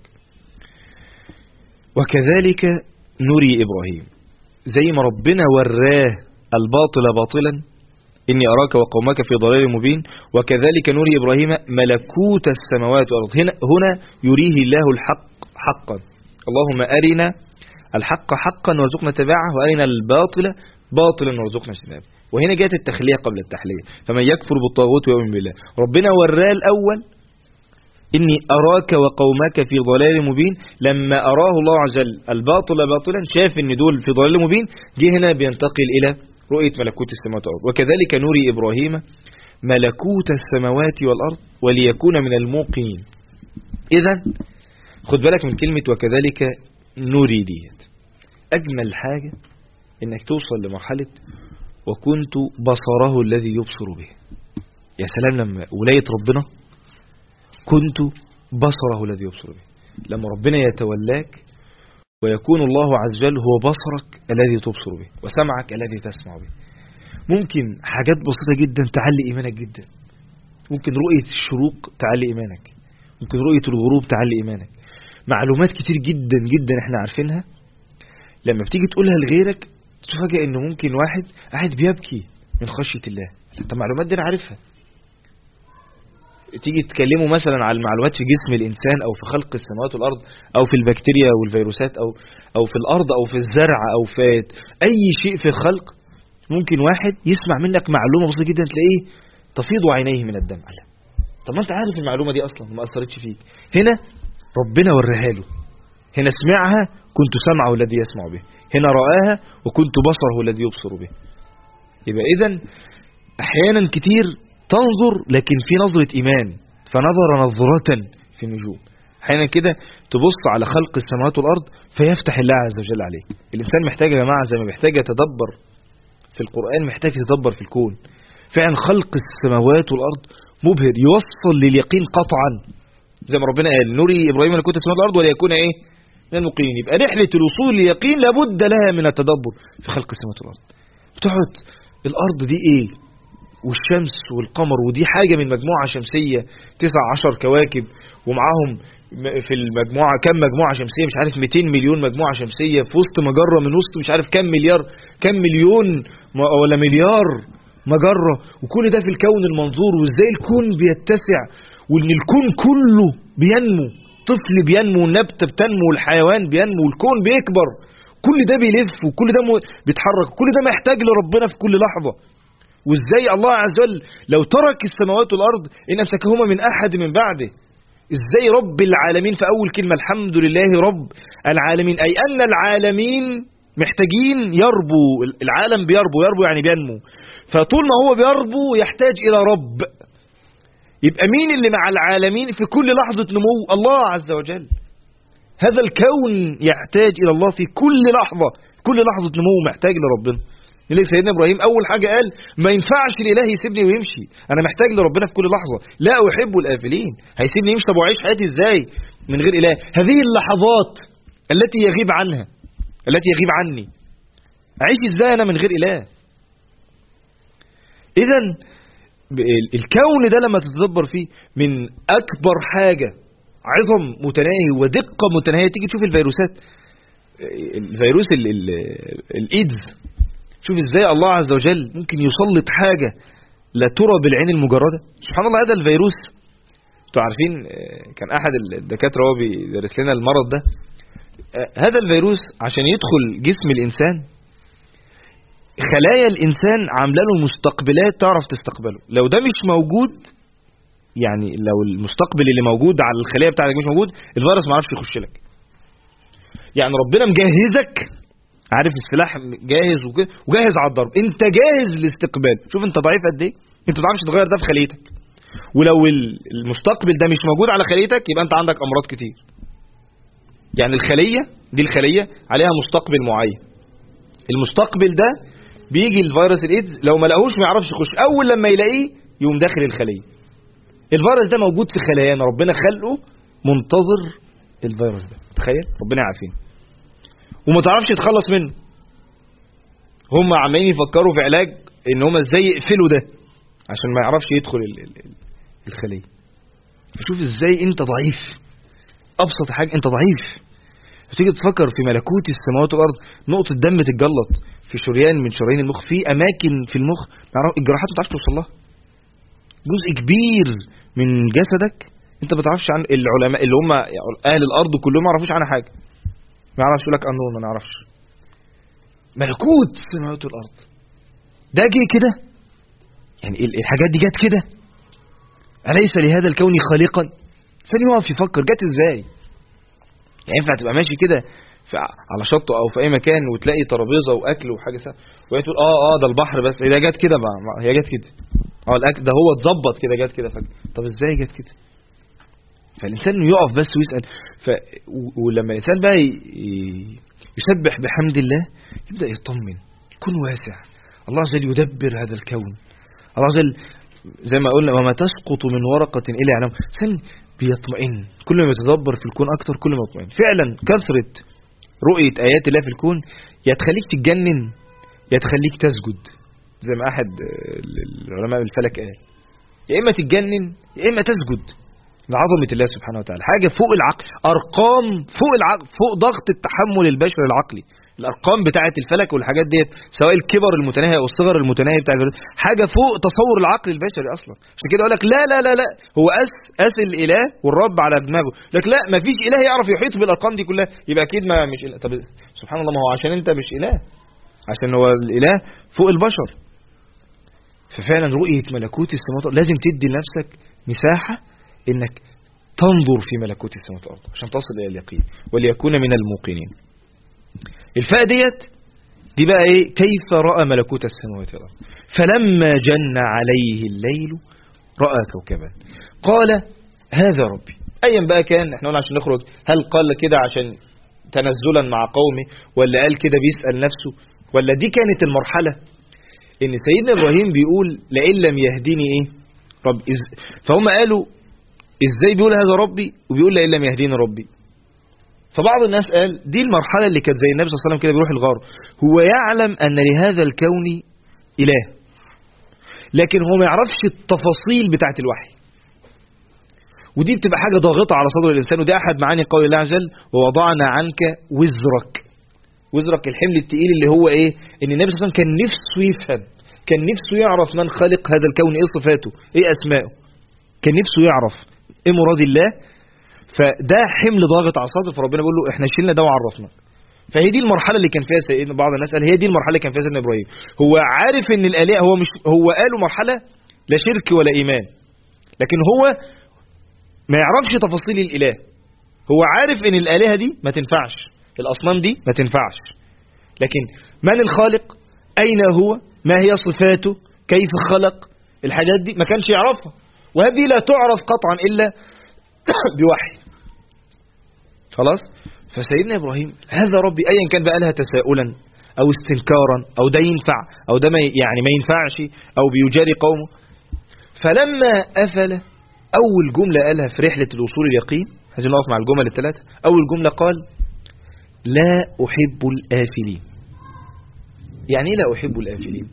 Speaker 1: وكذلك نري إبراهيم، زي ما ربنا وراه الباطل باطلا، إني أراك وقومك في ضلال مبين، وكذلك نري إبراهيم ملكوت السماوات والأرض. هنا يريه الله الحق حقا. اللهم أرنا الحق حقا وارزقنا اتباعه، وأرنا الباطل باطلا وارزقنا اجتنابه. وهنا جاءت التخلية قبل التحلية: فمن يكفر بالطاغوت ويؤمن بالله. ربنا وراه الأول إني أراك وقومك في ضلال مبين، لما أراه الله عز وجل الباطل باطلا شاف إن دول في ضلال مبين، جه هنا بينتقل إلى رؤية ملكوت السماوات والأرض. وكذلك نري إبراهيم ملكوت السماوات والأرض وليكون من الموقنين. إذن خد بالك من كلمة وكذلك نري ديت. أجمل حاجة إنك توصل لمرحلة وكنت بصره الذي يبصر به. يا سلام لما ولاية ربنا كنت بصره الذي يبصر به، لما ربنا يتولاك ويكون الله عز وجل هو بصرك الذي تبصر به وسمعك الذي تسمع به. ممكن حاجات بسيطة جدا تعلي إيمانك جدا، ممكن رؤية الشروق تعلي إيمانك، ممكن رؤية الغروب تعلي إيمانك. معلومات كتير جدا جدا احنا عارفينها لما بتيجي تقولها لغيرك تفاجئ انه ممكن واحد قاعد بيبكي من خشية الله. انت المعلومات دي انا عارفها. تيجي تكلموا مثلا على المعلومات في جسم الإنسان أو في خلق السماوات والأرض أو في البكتيريا والفيروسات أو في الأرض أو في الزرع أو في أي شيء في الخلق، ممكن واحد يسمع منك معلومة بسيطة جدا تلاقيه تفيض عينيه من الدمع. طب ما أنت عارف المعلومة دي أصلا ما أثرتش فيك. هنا ربنا وريها له، هنا سمعها كنت سمعه الذي يسمع به، هنا رآها وكنت بصره الذي يبصر به. يبقى إذن أحيانا كتير تنظر لكن في نظرة إيمان، فنظر نظرة في النجوم. أحيانا كده تبص على خلق السماوات والأرض فيفتح الله عز وجل عليك. الإنسان محتاج يا جماعة زي ما محتاج يتدبر في القرآن محتاج يتدبر في الكون. فعلا خلق السماوات والأرض مبهر، يوصل لليقين قطعا، زي ما ربنا قال نري إبراهيم ملكوت السماوات والأرض وليكون إيه من الموقنين. يبقى رحلة الوصول لليقين لابد لها من التدبر في خلق السماوات والأرض. بتقعد الأرض دي إيه والشمس والقمر، ودي حاجة من مجموعة شمسية 19 كواكب، ومعاهم في المجموعة كم مجموعة شمسية، مش عارف 200 مليون مجموعة شمسية في وسط مجرة من وسط مش عارف كم مليون ولا مليار مجرة، وكل ده في الكون المنظور. وازاي الكون بيتسع، وان الكون كله بينمو، طفل بينمو والنبتة بتنمو والحيوان بينمو والكون بيكبر، كل ده بيلف وكل ده بيتحرك، كل ده محتاج لربنا في كل لحظة. وازاي الله عز وجل لو ترك السماوات والأرض إن أمسكهما من أحد من بعده. ازاي رب العالمين في أول كلمة الحمد لله رب العالمين، أي أن العالمين محتاجين يربو، العالم يربو يعني بينمو، فطول ما هو بيربو يحتاج إلى رب. يبقى مين اللي مع العالمين في كل لحظة نمو؟ الله عز وجل. هذا الكون يحتاج إلى الله في كل لحظة، كل لحظة نمو محتاج لربنا. ليه سيدنا إبراهيم أول حاجة قال ما ينفعش الإله يسيبني ويمشي، أنا محتاج لربنا في كل لحظة، لا أحب الآفلين. هيسيبني يمشي؟ طب وأعيش حياتي إزاي من غير إله؟ هذه اللحظات التي يغيب عنها، التي يغيب عني، أعيش إزاي أنا من غير إله؟ إذن الكون ده لما تتدبر فيه من أكبر حاجة عظم متناهي ودقة متناهية. تيجي تشوف الفيروسات، الفيروس الإيدز، شوف ازاي الله عز وجل ممكن يسلط حاجة لا ترى بالعين المجردة. سبحان الله. هذا الفيروس انتوا عارفين كان احد الدكاترة هو بيدرس لنا المرض ده، هذا الفيروس عشان يدخل جسم الانسان خلايا الانسان عامله له مستقبلات تعرف تستقبله. لو ده مش موجود، يعني لو المستقبل اللي موجود على الخلية بتاعتك مش موجود، الفيروس ما عرفش يخش لك. يعني ربنا مجهزك، عارف السلاح جاهز وجاهز على الضرب، انت جاهز للاستقبال. شوف انت ضعيف قد ايه، انت ما تعرفش تغير ده في خليتك، ولو المستقبل ده مش موجود على خليتك يبقى انت عندك امراض كتير. يعني الخلية دي، الخلية عليها مستقبل معين، المستقبل ده بيجي الفيروس الايدز لو ما لقاهوش ما يعرفش يخش، اول لما يلاقيه يقوم داخل الخلية. الفيروس ده موجود في خلايانا، ربنا خلقه منتظر الفيروس ده، تخيل ربنا عارفين، وما تعرفش تتخلص منه. هم عمالين يفكروا في علاج ان هم ازاي يقفلوا ده عشان ما يعرفش يدخل الخلية. فشوف ازاي انت ضعيف، ابسط حاجة انت ضعيف. تيجي تفكر في ملكوت السماوات والارض، نقطة دم تتجلط في شريان من شرايين المخ، في اماكن في المخ الجراحات ما تعرفش توصل لها، جزء كبير من جسدك انت ما تعرفش عن العلماء اللي هم اهل الارض كلهم ما يعرفوش عنها حاجة، ما يعرفش يقول لك انور، ما نعرفش. ملكوت السماوات والارض ده جه كده، يعني الحاجات دي جت كده، أليس لهذا الكون خالقا؟ ثاني يقف يفكر جت ازاي؟ يعني ينفع تبقى ماشي كده على شط او في اي مكان وتلاقي ترابيزه واكل وحاجه سهله وهي تقول ده البحر بس، ده جت كده بقى، هي جت كده، الاكل ده هو اتظبط كده، جت كده فجاه. طب ازاي جت كده؟ فالانسان يقف بس ويسال. ولما الانسان بقى يسبح بحمد الله يبدا يطمن، يكون واسع. الله عز وجل يدبر هذا الكون، الله عز وجل زي ما قلنا وما تسقط من ورقه الا يعلم. الانسان بيطمئن، كل ما يتدبر في الكون اكتر كل ما يطمئن. فعلا كثره رؤيه ايات الله في الكون يا تخليك تتجنن يا تخليك تسجد، زي ما احد العلماء الفلك قال، يا اما تتجنن يا اما تسجد لعظمه الله سبحانه وتعالى. حاجه فوق العقل، ارقام فوق العقل، فوق ضغط التحمل البشري العقلي. الارقام بتاعه الفلك والحاجات ديت، سواء الكبر المتناهي او الصغر المتناهي بتاع حاجه فوق تصور العقل البشري اصلا. عشان كده يقول لك لا لا لا لا، هو قاس الاله والرب على دماغه، لك لا ما فيش اله يعرف يحيط بالارقام دي كلها، يبقى اكيد ما مش إله. طب سبحان الله، ما هو عشان انت مش اله، عشان هو الاله فوق البشر. ففعلا رؤيه ملكوت السماوات لازم تدي لنفسك مساحه انك تنظر في ملكوت السماوات والارض عشان تصل الى اليقين وليكون من الموقنين. الفاء دي بقى ايه؟ كيف رأى ملكوت السماوات والارض. فلما جن عليه الليل رأى كوكبا قال هذا ربي. ايا بقى كان، احنا قلنا عشان نخرج، هل قال كده عشان تنزلا مع قومه، ولا قال كده بيسأل نفسه، ولا دي كانت المرحلة ان سيدنا ابراهيم بيقول لئن لم يهديني ايه رب فهم قالوا ازاي بيقول هذا ربي وبيقول لئن لم يهديني ربي. فبعض الناس قال دي المرحلة اللي كانت زي النبي صلى الله عليه وسلم كده بيروح الغار، هو يعلم ان لهذا الكون اله، لكن هو ما يعرفش التفاصيل بتاعت الوحي، ودي بتبقى حاجة ضاغطة على صدر الانسان. وده احد معاني قول الله عز وجل ووضعنا عنك وزرك الحمل التقيل، اللي هو ايه؟ ان النبي صلى الله عليه وسلم كان نفسه يفهم، كان نفسه يعرف من خلق هذا الكون، ايه صفاته، ايه اسماءه، كان نفسه يعرف ايه مراد الله. فده حمل ضاغط على صدره، فربنا بيقول له احنا شلنا ده وعرفنا. فهي دي المرحله اللي كان فيها سيدنا، بعض الناس قال هي دي المرحله اللي كان فيها سيدنا ابراهيم. هو عارف ان الالهه، هو قالوا مرحله لا شرك ولا ايمان، لكن هو ما يعرفش تفاصيل الاله. هو عارف ان الالهه دي ما تنفعش، الاصنام دي ما تنفعش، لكن من الخالق، اين هو، ما هي صفاته، كيف خلق، الحاجات دي ما كانش يعرفها، وهذه لا تعرف قطعا الا بوحي. خلاص. فسيدنا إبراهيم هذا ربي، أيا كان بقى لها تساؤلا أو استنكارا أو ده ينفع أو ده ما ينفعش أو بيجاري قومه. فلما أفل، أول جملة قالها في رحلة الوصول اليقين، عايزين نقف مع الجمل الثلاثة. أول جملة قال لا أحب الآفلين. يعني إيه لا أحب الآفلين؟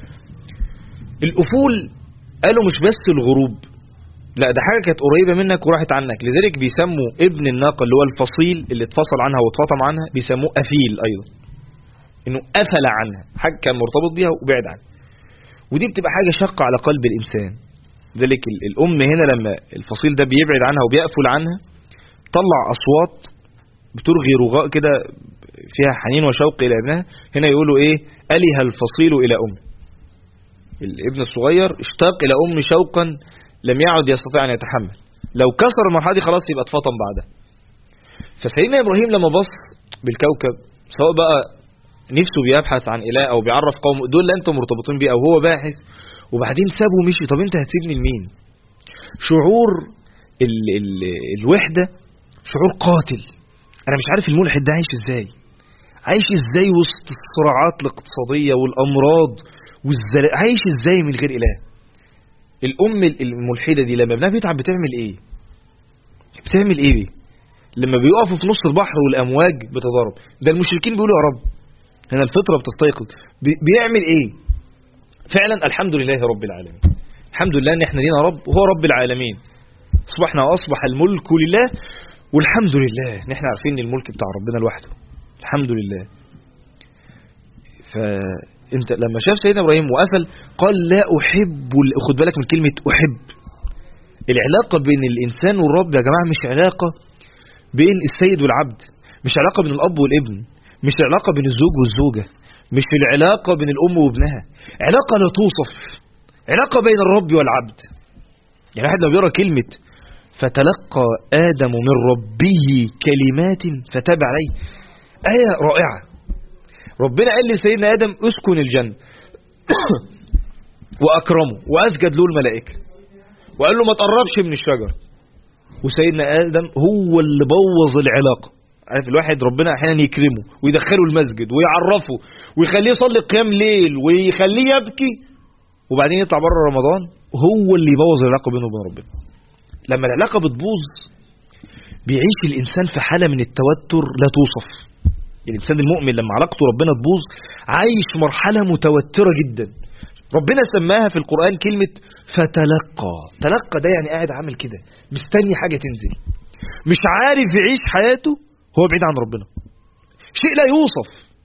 Speaker 1: الأفول قالوا مش بس الغروب، لا ده حاجة كانت قريبة منك وراحت عنك، لذلك بيسموا ابن الناقة اللي هو الفصيل اللي اتفصل عنها واتفطم عنها بيسموه أفيل أيضا، إنه أفل عنها، حاجة كان مرتبط بيها وبعد عنها. ودي بتبقى حاجة شاقة على قلب الإنسان. لذلك الأم هنا لما الفصيل ده بيبعد عنها وبيقفل عنها طلع أصوات بترغي رغاء كده فيها حنين وشوق إلى ابنها. هنا يقولوا إيه؟ أله الفصيل إلى أم. الابن الصغير اشتاق إلى أم شوقا لم يعد يستطيع أن يتحمل، لو كسر المرحلة دي خلاص يبقى اتفطم بعدها. فسيدنا إبراهيم لما بص بالكوكب، سواء بقى نفسه بيبحث عن إله أو بيعرف قومه دول اللي أنتم مرتبطين بيه، أو هو باحث وبعدين سابه ومشي، طب أنت هتسيبني لمين؟ شعور الوحدة شعور قاتل. أنا مش عارف الملحد ده عايش إزاي وسط الصراعات الاقتصادية والأمراض عايش إزاي من غير إله؟ الأم الملحدة دي لما ابنها بيتعب بتعمل إيه؟ بيه؟ لما بيقفوا في نص البحر والأمواج بتضرب، ده المشركين بيقولوا يا رب، هنا الفطرة بتستيقظ، بيعمل إيه؟ فعلا الحمد لله رب العالمين، الحمد لله إن إحنا لينا رب وهو رب العالمين، أصبحنا وأصبح الملك لله، والحمد لله إن إحنا عارفين إن الملك بتاع ربنا لوحده، الحمد لله. فأنت لما شاف سيدنا إبراهيم وقفل قال لا أحب، خد بالك من كلمة أحب. العلاقة بين الإنسان والرب يا جماعة مش علاقة بين السيد والعبد، مش علاقة بين الأب والابن، مش علاقة بين الزوج والزوجة، مش العلاقة بين الأم وابنها، علاقة لا توصف، علاقة بين الرب والعبد. يعني واحد لو بيقرأ كلمة فتلقى آدم من ربه كلمات فتاب عليه، آية رائعة. ربنا قال لسيدنا آدم اسكن الجنة وأكرمه وأسجد له الملائكة وقال له ما تقربش من الشجر، وسيدنا آدم هو اللي بوظ العلاقة. عارف الواحد ربنا أحيانا يكرمه ويدخله المسجد ويعرفه ويخليه يصلي قيام ليل ويخليه يبكي، وبعدين يطلع بره رمضان هو اللي يبوظ العلاقة بينه وبين ربنا. لما العلاقة بتبوظ بيعيش الإنسان في حالة من التوتر لا توصف. الإنسان المؤمن لما علاقته ربنا تبوظ عايش في مرحلة متوترة جدا. ربنا سماها في القرآن كلمة فتلقى ده يعني قاعد عامل كده مستني حاجة تنزل، مش عارف يعيش حياته هو بعيد عن ربنا، شيء لا يوصف.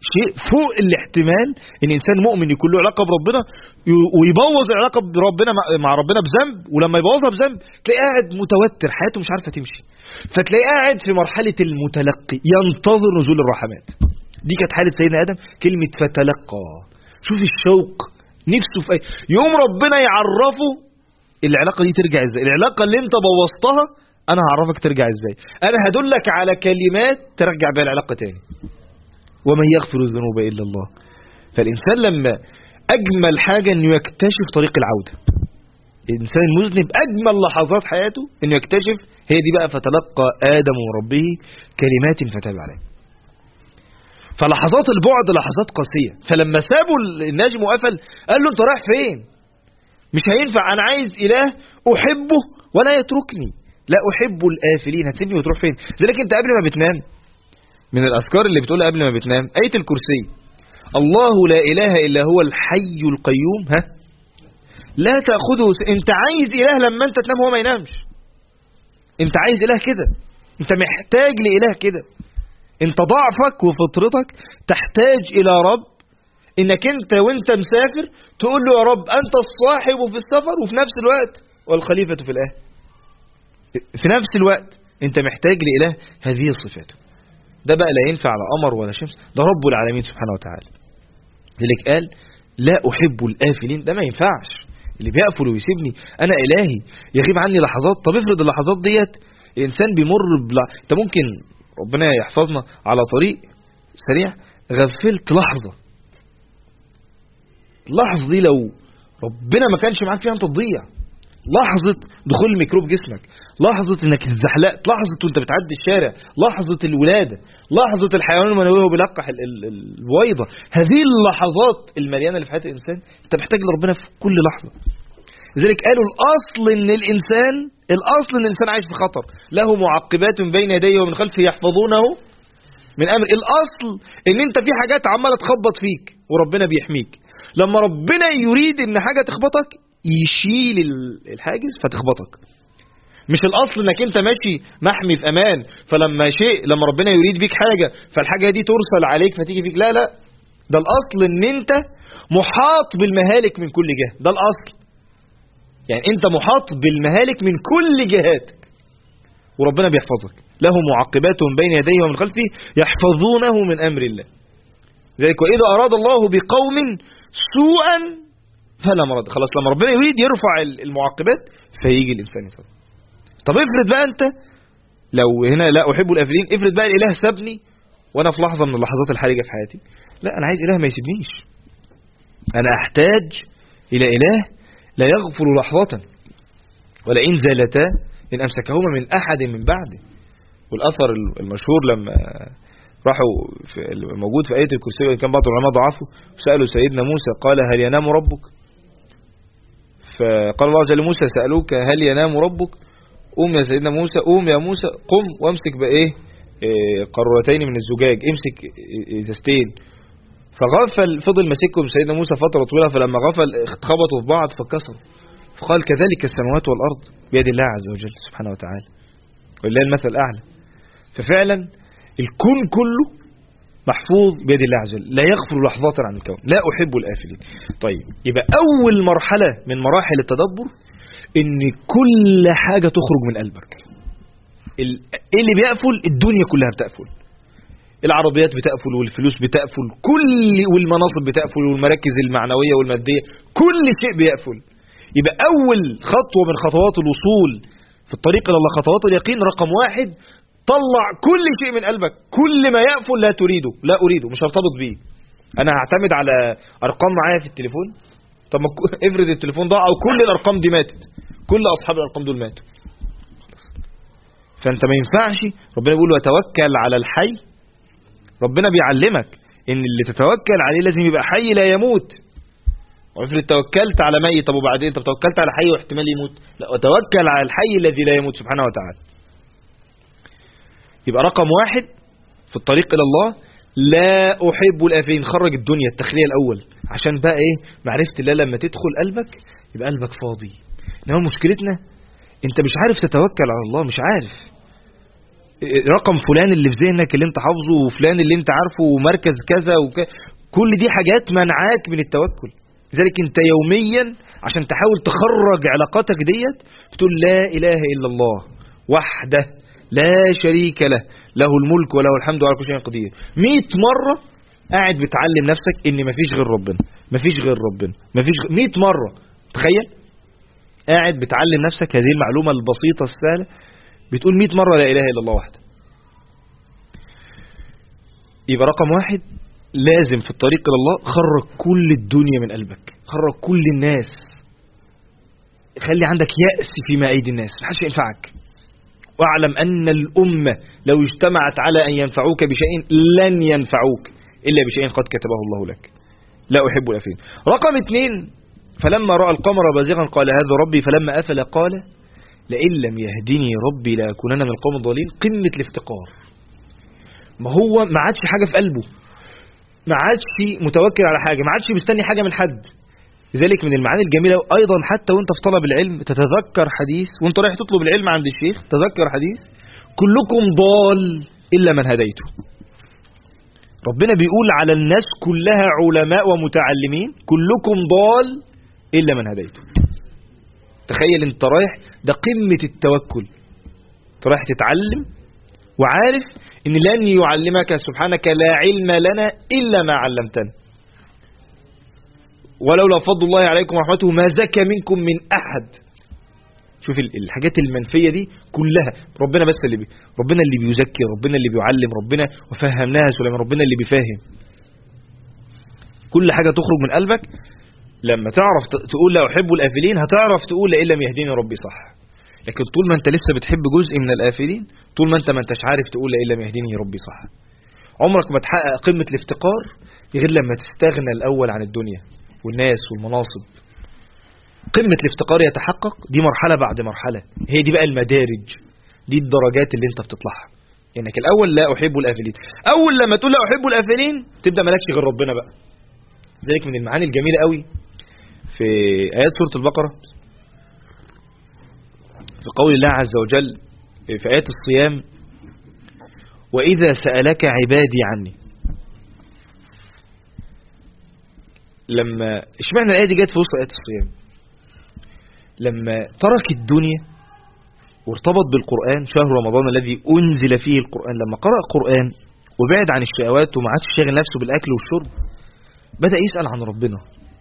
Speaker 1: شيء فوق الاحتمال ان انسان مؤمن يكون له علاقه بربنا ويبوظ العلاقه بربنا مع ربنا بذنب، ولما يبوظها بذنب تلاقيه قاعد متوتر، حياته مش عارفه تمشي، فتلاقيه قاعد في مرحله المتلقي ينتظر نزول الرحمات. دي كانت حاله سيدنا ادم، كلمه فتلقى. شوف الشوق، نفسه في يوم ربنا يعرفه العلاقه دي ترجع ازاي، العلاقه اللي انت بوظتها انا هعرفك ترجع ازاي، انا هدلك على كلمات ترجع بها العلاقه تاني. ومن يغفر الذنوب إلا الله. فالإنسان لما أجمل حاجة أنه يكتشف طريق العودة. الإنسان المذنب أجمل لحظات حياته أنه يكتشف، هي دي بقى فتلقى آدم من ربه كلمات فتاب عليه. فلحظات البعد لحظات قاسية، فلما سابوا النجم وقفل قال له أنت رايح فين؟ مش هينفع، أنا عايز إله أحبه ولا يتركني، لا أحب الآفلين، هتسيبني وتروح فين؟ ذلك أنت قبل ما بتنام من الأذكار اللي بتقولها قبل ما بتنام آية الكرسي، الله لا إله إلا هو الحي القيوم لا تأخذه انت عايز إله لما انت تنام هو ما ينامش، انت عايز إله كده، انت محتاج لإله كده، انت ضعفك وفطرتك تحتاج إلى رب انك انت وانت مسافر تقول له يا رب انت الصاحب في السفر وفي نفس الوقت والخليفة في الأهل، في نفس الوقت انت محتاج لإله هذه صفاته. ده بقى لا ينفع على قمر ولا شمس، ده رب العالمين سبحانه وتعالى. لذلك قال لا أحب الآفلين، ده ما ينفعش اللي بيقفل ويسيبني، أنا إلهي يغيب عني لحظات. طب افرض اللحظات ديت الإنسان بيمر انت ممكن ربنا يحفظنا على طريق سريع غفلت لحظة، اللحظة دي لو ربنا ما كانش معاك فيها انت تضيع. لحظة دخول الميكروب جسمك، لحظة انك اتزحلقت، لحظة وانت بتعدي الشارع، لحظة الولادة، لحظة الحيوان المنوي وهو بيلقح البويضة، هذه اللحظات المليانة اللي في حياة الإنسان انت محتاج لربنا في كل لحظة. لذلك قالوا الأصل ان الإنسان عايش في خطر، له معقبات بين يديه ومن خلفه يحفظونه من أمر. الأصل ان انت في حاجات عمالة تخبط فيك وربنا بيحميك، لما ربنا يريد ان حاجة تخبطك يشيل الحاجز فتخبطك. مش الأصل انك انت ماشي محمي في امان، فلما لما ربنا يريد بيك حاجة فالحاجة دي ترسل عليك فتيجي فيك، لا ده الأصل ان انت محاط بالمهالك من كل جهة، ده الأصل. يعني انت محاط بالمهالك من كل جهاتك وربنا بيحفظك، له معقبات بين يديه ومن خلفه يحفظونه من أمر الله. ذلك وإذا أراد الله بقوم سوءا فلا مرض، خلاص لما ربنا يريد يرفع المعقبات فيجي الإنسان يفضل. طب افرض بقى انت لو هنا لا أحب الآفلين، افرض بقى الإله سابني وأنا في لحظة من اللحظات الحرجة في حياتي، لا أنا عايز إله ما يسيبنيش، أنا أحتاج إلى إله لا يغفر لحظة ولئن زالتا إن أمسكهما من أحد من بعده. والأثر المشهور لما راحوا موجود في آية الكرسي وإن كان بعض العلماء ضعفوا، سألوا سيدنا موسى قال هل ينام ربك؟ فقال الله جل موسى سألوك هل ينام ربك؟ قوم يا سيدنا موسى، قوم يا موسى، قم وامسك بإيه قارورتين من الزجاج، امسك ازازتين. فغفل، فضل ماسكهم سيدنا موسى فترة طويلة، فلما غفل اتخبطوا في بعض فكسروا. فقال كذلك السماوات والأرض بيد الله عز وجل سبحانه وتعالى ولله المثل الأعلى. ففعلا الكون كله محفوظ بيد الله عز وجل، لا يغفل لحظات عن الكون، لا أحب الآفلين. طيب يبقى أول مرحلة من مراحل التدبر ان كل حاجة تخرج من قلبك. اللي بيقفل الدنيا كلها بتقفل، العربيات بتقفل والفلوس بتقفل، والمناصب بتقفل والمراكز المعنوية والمادية، كل شيء بيقفل. يبقى أول خطوة من خطوات الوصول في الطريق إلى الله خطوات اليقين رقم 1 طلع كل شيء من قلبك، كل ما يقفل لا تريده، لا أريده، مش هرتبط بيه. أنا هعتمد على أرقام معايا في التليفون، طب افرض التليفون ضاع أو كل الأرقام دي ماتت، كل أصحاب الأرقام دول ماتوا، فأنت ما ينفعش. ربنا بيقول وتوكل على الحي، ربنا بيعلمك ان اللي تتوكل عليه لازم يبقى حي لا يموت. وافرض توكلت على ميت، طب وبعدين طب توكلت على حي واحتمال يموت، لا وتوكل على الحي الذي لا يموت سبحانه وتعالى. يبقى رقم 1 في الطريق إلى الله لا أحب الآفلين، خرج الدنيا التخلية الأول، عشان بقى إيه معرفة الله لما تدخل قلبك يبقى قلبك فاضي. إنما مشكلتنا أنت مش عارف تتوكل على الله، مش عارف. رقم فلان اللي في ذهنك اللي انت حافظه، وفلان اللي انت عارفه، ومركز كذا كل دي حاجات منعاك من التوكل. لذلك انت يوميا عشان تحاول تخرج علاقاتك ديت بتقول لا إله إلا الله وحده لا شريك له، له الملك وله الحمد على كل شيء قدير. 100 مرة قاعد بتعلم نفسك ان مفيش غير ربنا، مفيش غير ربنا، مفيش 100 مرة. تخيل قاعد بتعلم نفسك هذه المعلومة البسيطة السهلة، بتقول 100 مرة لا إله إلا الله وحده. يبقى رقم 1 لازم في الطريق إلى الله خرج كل الدنيا من قلبك، خرج كل الناس، خلي عندك يأس فيما أيدي الناس، محدش ينفعك. واعلم أن الأمة لو اجتمعت على أن ينفعوك بشيء لن ينفعوك إلا بشيء قد كتبه الله لك. لا أحب الأفلين. رقم 2 فلما رأى القمر بازغا قال هذا ربي فلما أفل قال لئن لم يهدني ربي لأكونن من القوم الضالين. قمة الافتقار. ما هو ما عادش حاجة في قلبه، ما عادش متوكل على حاجة، ما عادش مستني حاجة من حد. لذلك من المعاني الجميلة أيضا حتى وانت في طلب العلم تتذكر حديث، وانت رايح تطلب العلم عند الشيخ تذكر حديث كلكم ضال إلا من هديته. ربنا بيقول على الناس كلها علماء ومتعلمين كلكم ضال إلا من هديته. تخيل انت رايح، ده قمة التوكل، انت رايح تتعلم وعارف ان لن يعلمك سبحانك لا علم لنا إلا ما علمتنا، ولولا فضل الله عليكم ورحمته ما زكى منكم من أحد. شوف الحاجات المنفية دي كلها ربنا بس ربنا اللي بيزكي، ربنا اللي بيعلم، ربنا وفهمناها سليمان، ربنا اللي بيفهم. كل حاجة تخرج من قلبك لما تعرف تقول لا أحب الآفلين، هتعرف تقول لئن لم يهديني ربي صح. لكن طول ما انت لسه بتحب جزء من الآفلين، طول ما انتش عارف تقول لئن لم يهديني ربي صح، عمرك ما تحقق قمة الافتقار غير لما تستغنى الأول عن الدنيا والناس والمناصب. قمة الافتقار يتحقق دي مرحلة بعد مرحلة، هي دي بقى المدارج، دي الدرجات اللي انت بتطلعها. يعني الأول لا أحب الآفلين، أول لما تقول لا أحب الآفلين تبدأ مالكش غير ربنا بقى. ذلك من المعاني الجميلة قوي في آيات سورة البقرة في قول الله عز وجل في آيات الصيام وإذا سألك عبادي عني. لما اشمعنى الآية دي جت في وسط آيات الصيام؟ لما ترك الدنيا وارتبط بالقرآن، شهر رمضان الذي أنزل فيه القرآن، لما قرأ القرآن وبعد عن الشهوات وما عادش شاغل نفسه بالأكل والشرب، بدأ يسأل عن ربنا.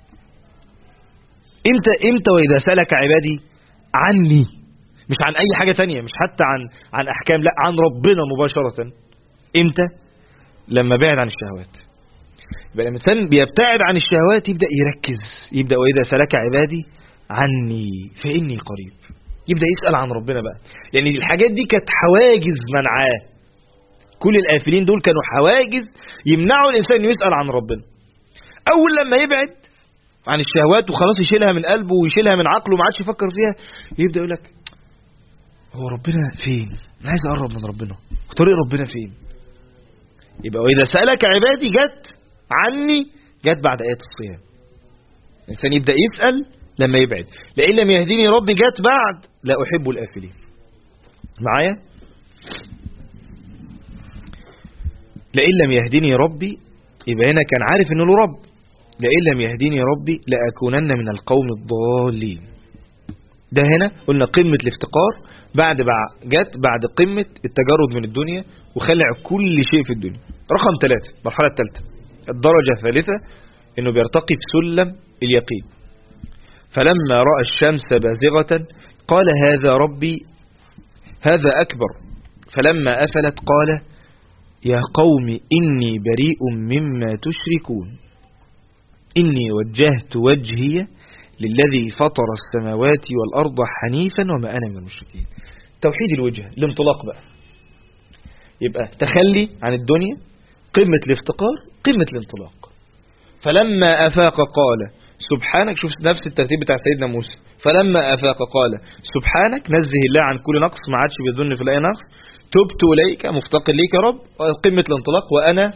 Speaker 1: امتى وإذا سألك عبادي عني، مش عن أي حاجة تانية، مش حتى عن أحكام، لا عن ربنا مباشرة. امتى؟ لما بعد عن الشهوات. يبقى الإنسان بيبتعد عن الشهوات يبدأ يركز، يبدأ وإذا سألك عبادي عني فإني قريب، يبدأ يسأل عن ربنا بقى. لأن الحاجات دي كانت حواجز منعاه، كل الآفلين دول كانوا حواجز يمنعوا الإنسان أنه يسأل عن ربنا. أول لما يبعد عن الشهوات وخلاص يشيلها من قلبه ويشيلها من عقله وما عادش يفكر فيها، يبدأ يقول لك هو ربنا فين؟ أنا عايز أقرب من ربنا، طريق ربنا فين؟ يبقى وإذا سألك عبادي جت عني، جت بعد آيات الصيام. الإنسان يبدأ يسأل لما يبعد. لئن لم يهديني ربي جت بعد لا أحب الآفلين. معايا؟ لئن لم يهديني ربي يبقى هنا كان عارف انه له رب. لئن لم يهديني ربي لأكونن من القوم الضالين. ده هنا قلنا قمة الافتقار جت بعد قمة التجرد من الدنيا وخلع كل شيء في الدنيا. رقم 3 المرحلة الثالثة، الدرجة الثالثة، انه بيرتقي في سلم اليقين. فلما رأى الشمس بازغة قال هذا ربي هذا أكبر. فلما أفلت قال يا قوم إني بريء مما تشركون إني وجهت وجهي للذي فطر السماوات والأرض حنيفا وما أنا من المشركين. توحيد الوجه، الانطلاق بقى. يبقى تخلي عن الدنيا، قمة الافتقار، قمة الانطلاق. فلما أفاق قال سبحانك، شوف نفس الترتيب بتاع سيدنا موسى. فلما أفاق قال سبحانك، نزه الله عن كل نقص، ما عادش بيظن في الأي نقص. تبت إليك، مفتقر ليك يا رب. قمة الانطلاق،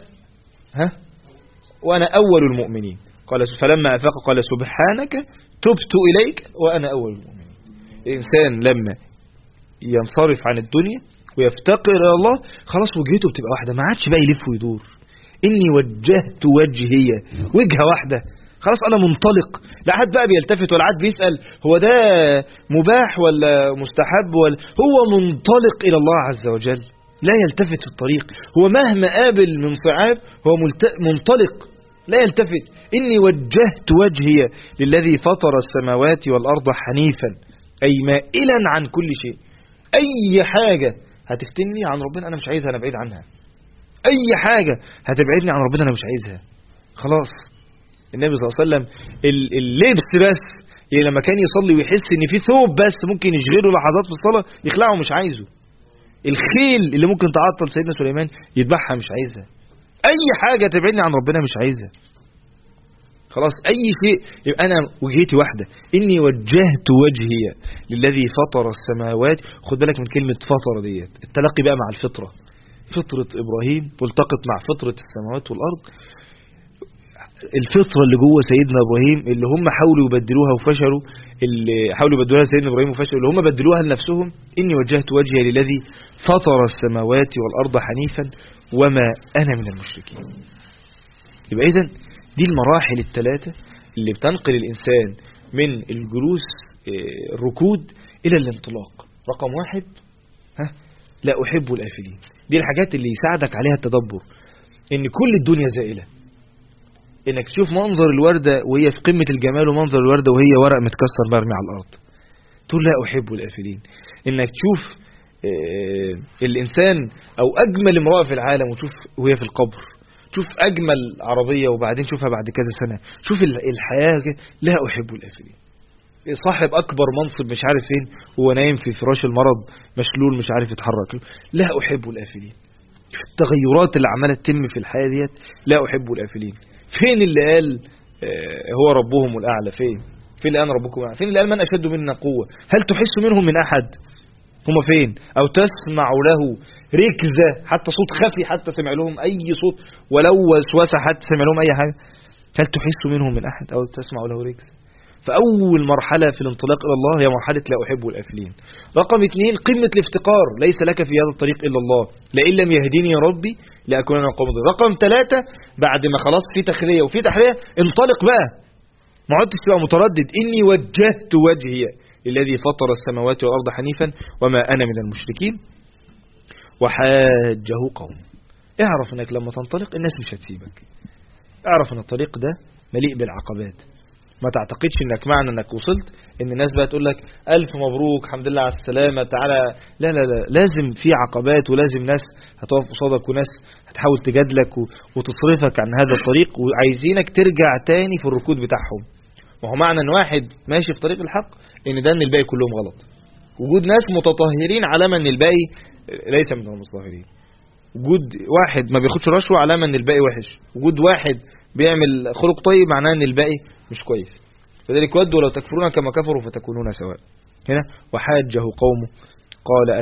Speaker 1: وأنا أول المؤمنين. قال فلما أفاق قال سبحانك تبت إليك وأنا أول المؤمنين. الإنسان لما ينصرف عن الدنيا ويفتقر إلى الله، خلاص وجهته بتبقى واحدة، ما عادش بقى يلف ويدور. إني وجهت وجهي، وجهة واحدة، خلاص أنا منطلق، لا حد بقى بيلتفت ولا حد بيسأل هو ده مباح ولا مستحب، ولا هو منطلق إلى الله عز وجل، لا يلتفت في الطريق، هو مهما قابل من صعاب هو منطلق لا يلتفت. إني وجهت وجهي للذي فطر السماوات والأرض حنيفا، أي مائلا عن كل شيء. أي حاجة هتفتني عن ربنا أنا مش عايزها، أنا بعيد عنها. أي حاجة هتبعدني عن ربنا أنا مش عايزها. خلاص. النبي صلى الله عليه وسلم اللبس بس، يعني لما كان يصلي ويحس ان في ثوب بس ممكن يشغله لحظات في الصلاة يخلعه مش عايزه. الخيل اللي ممكن تعطل سيدنا سليمان يذبحها مش عايزها. اي حاجة تبعدني عن ربنا مش عايزها. خلاص اي شيء يبقى انا وجهتي واحدة. اني وجهت وجهي للذي فطر السماوات. خد بالك من كلمة فطر ديت، التلقي بقى مع الفطرة. فطرة ابراهيم تلتقط مع فطرة السماوات والارض. الفطرة اللي جوه سيدنا إبراهيم اللي هم حاولوا يبدلوها وفشلوا، اللي حاولوا يبدلوها سيدنا إبراهيم وفشلوا، اللي هم بدلوها لنفسهم. إني وجهت وجهي للذي فطر السماوات والأرض حنيفا وما أنا من المشركين. يبقى إذن دي المراحل الثلاثة اللي بتنقل الإنسان من الجلوس الركود إلى الانطلاق. رقم 1 لا أحب الآفلين. دي الحاجات اللي يساعدك عليها التدبر، إن كل الدنيا زائلة. انك تشوف منظر الوردة وهي في قمة الجمال، ومنظر الوردة وهي ورق متكسر مرمي على الارض، تقول لا احب الافلين. انك تشوف الانسان او اجمل امرأة في العالم وتشوف وهي في القبر، تشوف اجمل عربية وبعدين تشوفها بعد كذا سنة، شوف الحياة، لا احب الافلين. صاحب اكبر منصب مش عارف فين هو نايم في فراش المرض مشلول مش عارف يتحرك، لا احب الافلين. التغيرات اللي عمالة تتم في الحياة ديت لا احب الافلين. فين اللي قال هو ربهم الأعلى؟ فين اللي قال ربكم الأعلى؟ فين اللي قال من أشد منا قوة؟ هل تحس منهم من أحد؟ هم فين؟ أو تسمع له ركزة، حتى صوت خفي، حتى سمع لهم أي صوت ولو وسوسة، حتى سمع لهم أي حاجة. هل تحس منهم من أحد أو تسمع له ركزة؟ فأول مرحلة في الانطلاق إلى الله هي مرحلة لا أحب الآفلين. رقم 2 قمة الافتقار، ليس لك في هذا الطريق إلا الله، لئن لم يهديني ربي لأكون من القوم الضالين. رقم 3 بعد ما خلاص في تخلية وفي تحلية، انطلق بقى، ما عدتش تبقى متردد. إني وجهت وجهي الذي فطر السماوات والأرض حنيفا وما أنا من المشركين وحاجه قوم. اعرف انك لما تنطلق الناس مش هتسيبك. اعرف ان الطريق ده مليء بالعقبات. ما تعتقدش انك معنى انك وصلت ان الناس بقى تقول لك الف مبروك الحمد لله على السلامة تعالى. لا لا لا، لازم في عقبات، ولازم ناس هتقف قصادك، وناس هتحاول تجادلك وتصرفك عن هذا الطريق، وعايزينك ترجع تاني في الركود بتاعهم. وهو معنى ان واحد ماشي في طريق الحق ان ده ان الباقي كلهم غلط. وجود ناس متطهرين علامة ان الباقي ليس من المتطهرين. وجود واحد ما بياخدش رشوة علامة ان الباقي وحش. وجود واحد بيعمل خلق طيب معناه ان الباقي مش كويس. فذلك ودوا لو تكفرون كما كفروا فتكونون سواء. هنا وحاجه قومه قال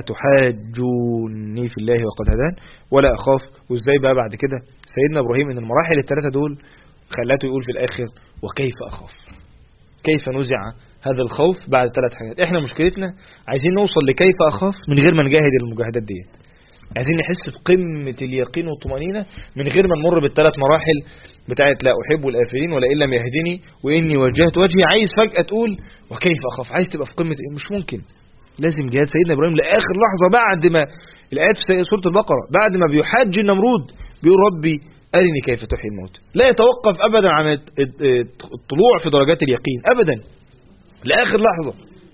Speaker 1: أتحاجوني في الله وقد هدان ولا أخاف. وإزاي بقى بعد كده سيدنا إبراهيم ان المراحل الثلاثة دول خلاته يقول في الآخر وكيف أخاف. كيف نزع هذا الخوف بعد 3 حاجات. احنا مشكلتنا عايزين نوصل لكيف أخاف من غير ما نجاهد المجاهدات دي. عايزين نحس بقمة اليقين والطمأنينة من غير ما نمر بال3 مراحل بتاعت لا أحب الآفلين ولئن لم يهدني وإني وجهت وجهي. عايز فجأة تقول وكيف أخاف، عايز تبقى في قمة، مش ممكن. لازم جهاد سيدنا إبراهيم لآخر لحظة بعد ما الآيات في سورة البقرة بعد ما بيحاج النمرود بيقول ربي أرني كيف تحيي الموت. لا يتوقف أبدا عن الطلوع في درجات اليقين أبدا لآخر لحظة،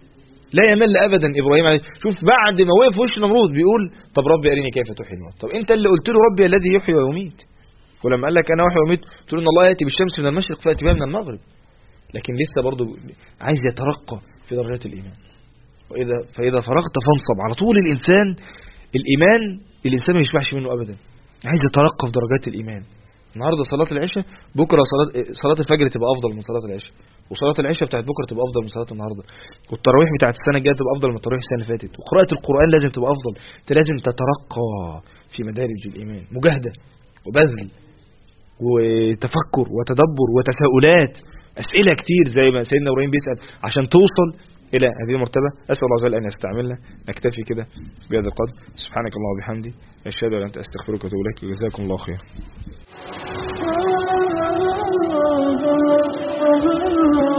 Speaker 1: لا يمل أبدا إبراهيم عليه. شوف بعد ما وقف وش نمرود بيقول طب ربي أرني كيف تحيي الموت. طب أنت اللي قلت له ربي الذي يحيي ويميت، ولما قال لك أنا أحيي ويميت تقول إن الله يأتي بالشمس من المشرق فيأتي بها من المغرب. لكن لسه برضه عايز يترقى في درجات الإيمان. فإذا فرغت فانصب. على طول الإنسان الإنسان ما يشبعش منه أبدا، عايز يترقى في درجات الإيمان. النهارده صلاة العشاء، بكرة صلاة الفجر تبقى أفضل من صلاة العشاء، وصلاة العشاء بتاعت بكرة تبقى أفضل من صلاة النهارده، والتراويح بتاعت السنة الجاية تبقى أفضل من التراويح السنة اللي فاتت، وقراءة القرآن لازم تبقى أفضل. أنت لازم تترقى في مدارج الإيمان، مجاهدة وبذل وتفكر وتدبر وتساؤلات، أسئلة كتير زي ما سيدنا إبراهيم بيسأل عشان توصل إلى هذه المرتبة. أسأل الله عز وجل أن يستعملنا. نكتفي كده بهذا القدر. سبحانك اللهم وبحمدك أشهد أن لا إله إلا أنت أستغفرك وأتوب إليك. جزاكم الله خير.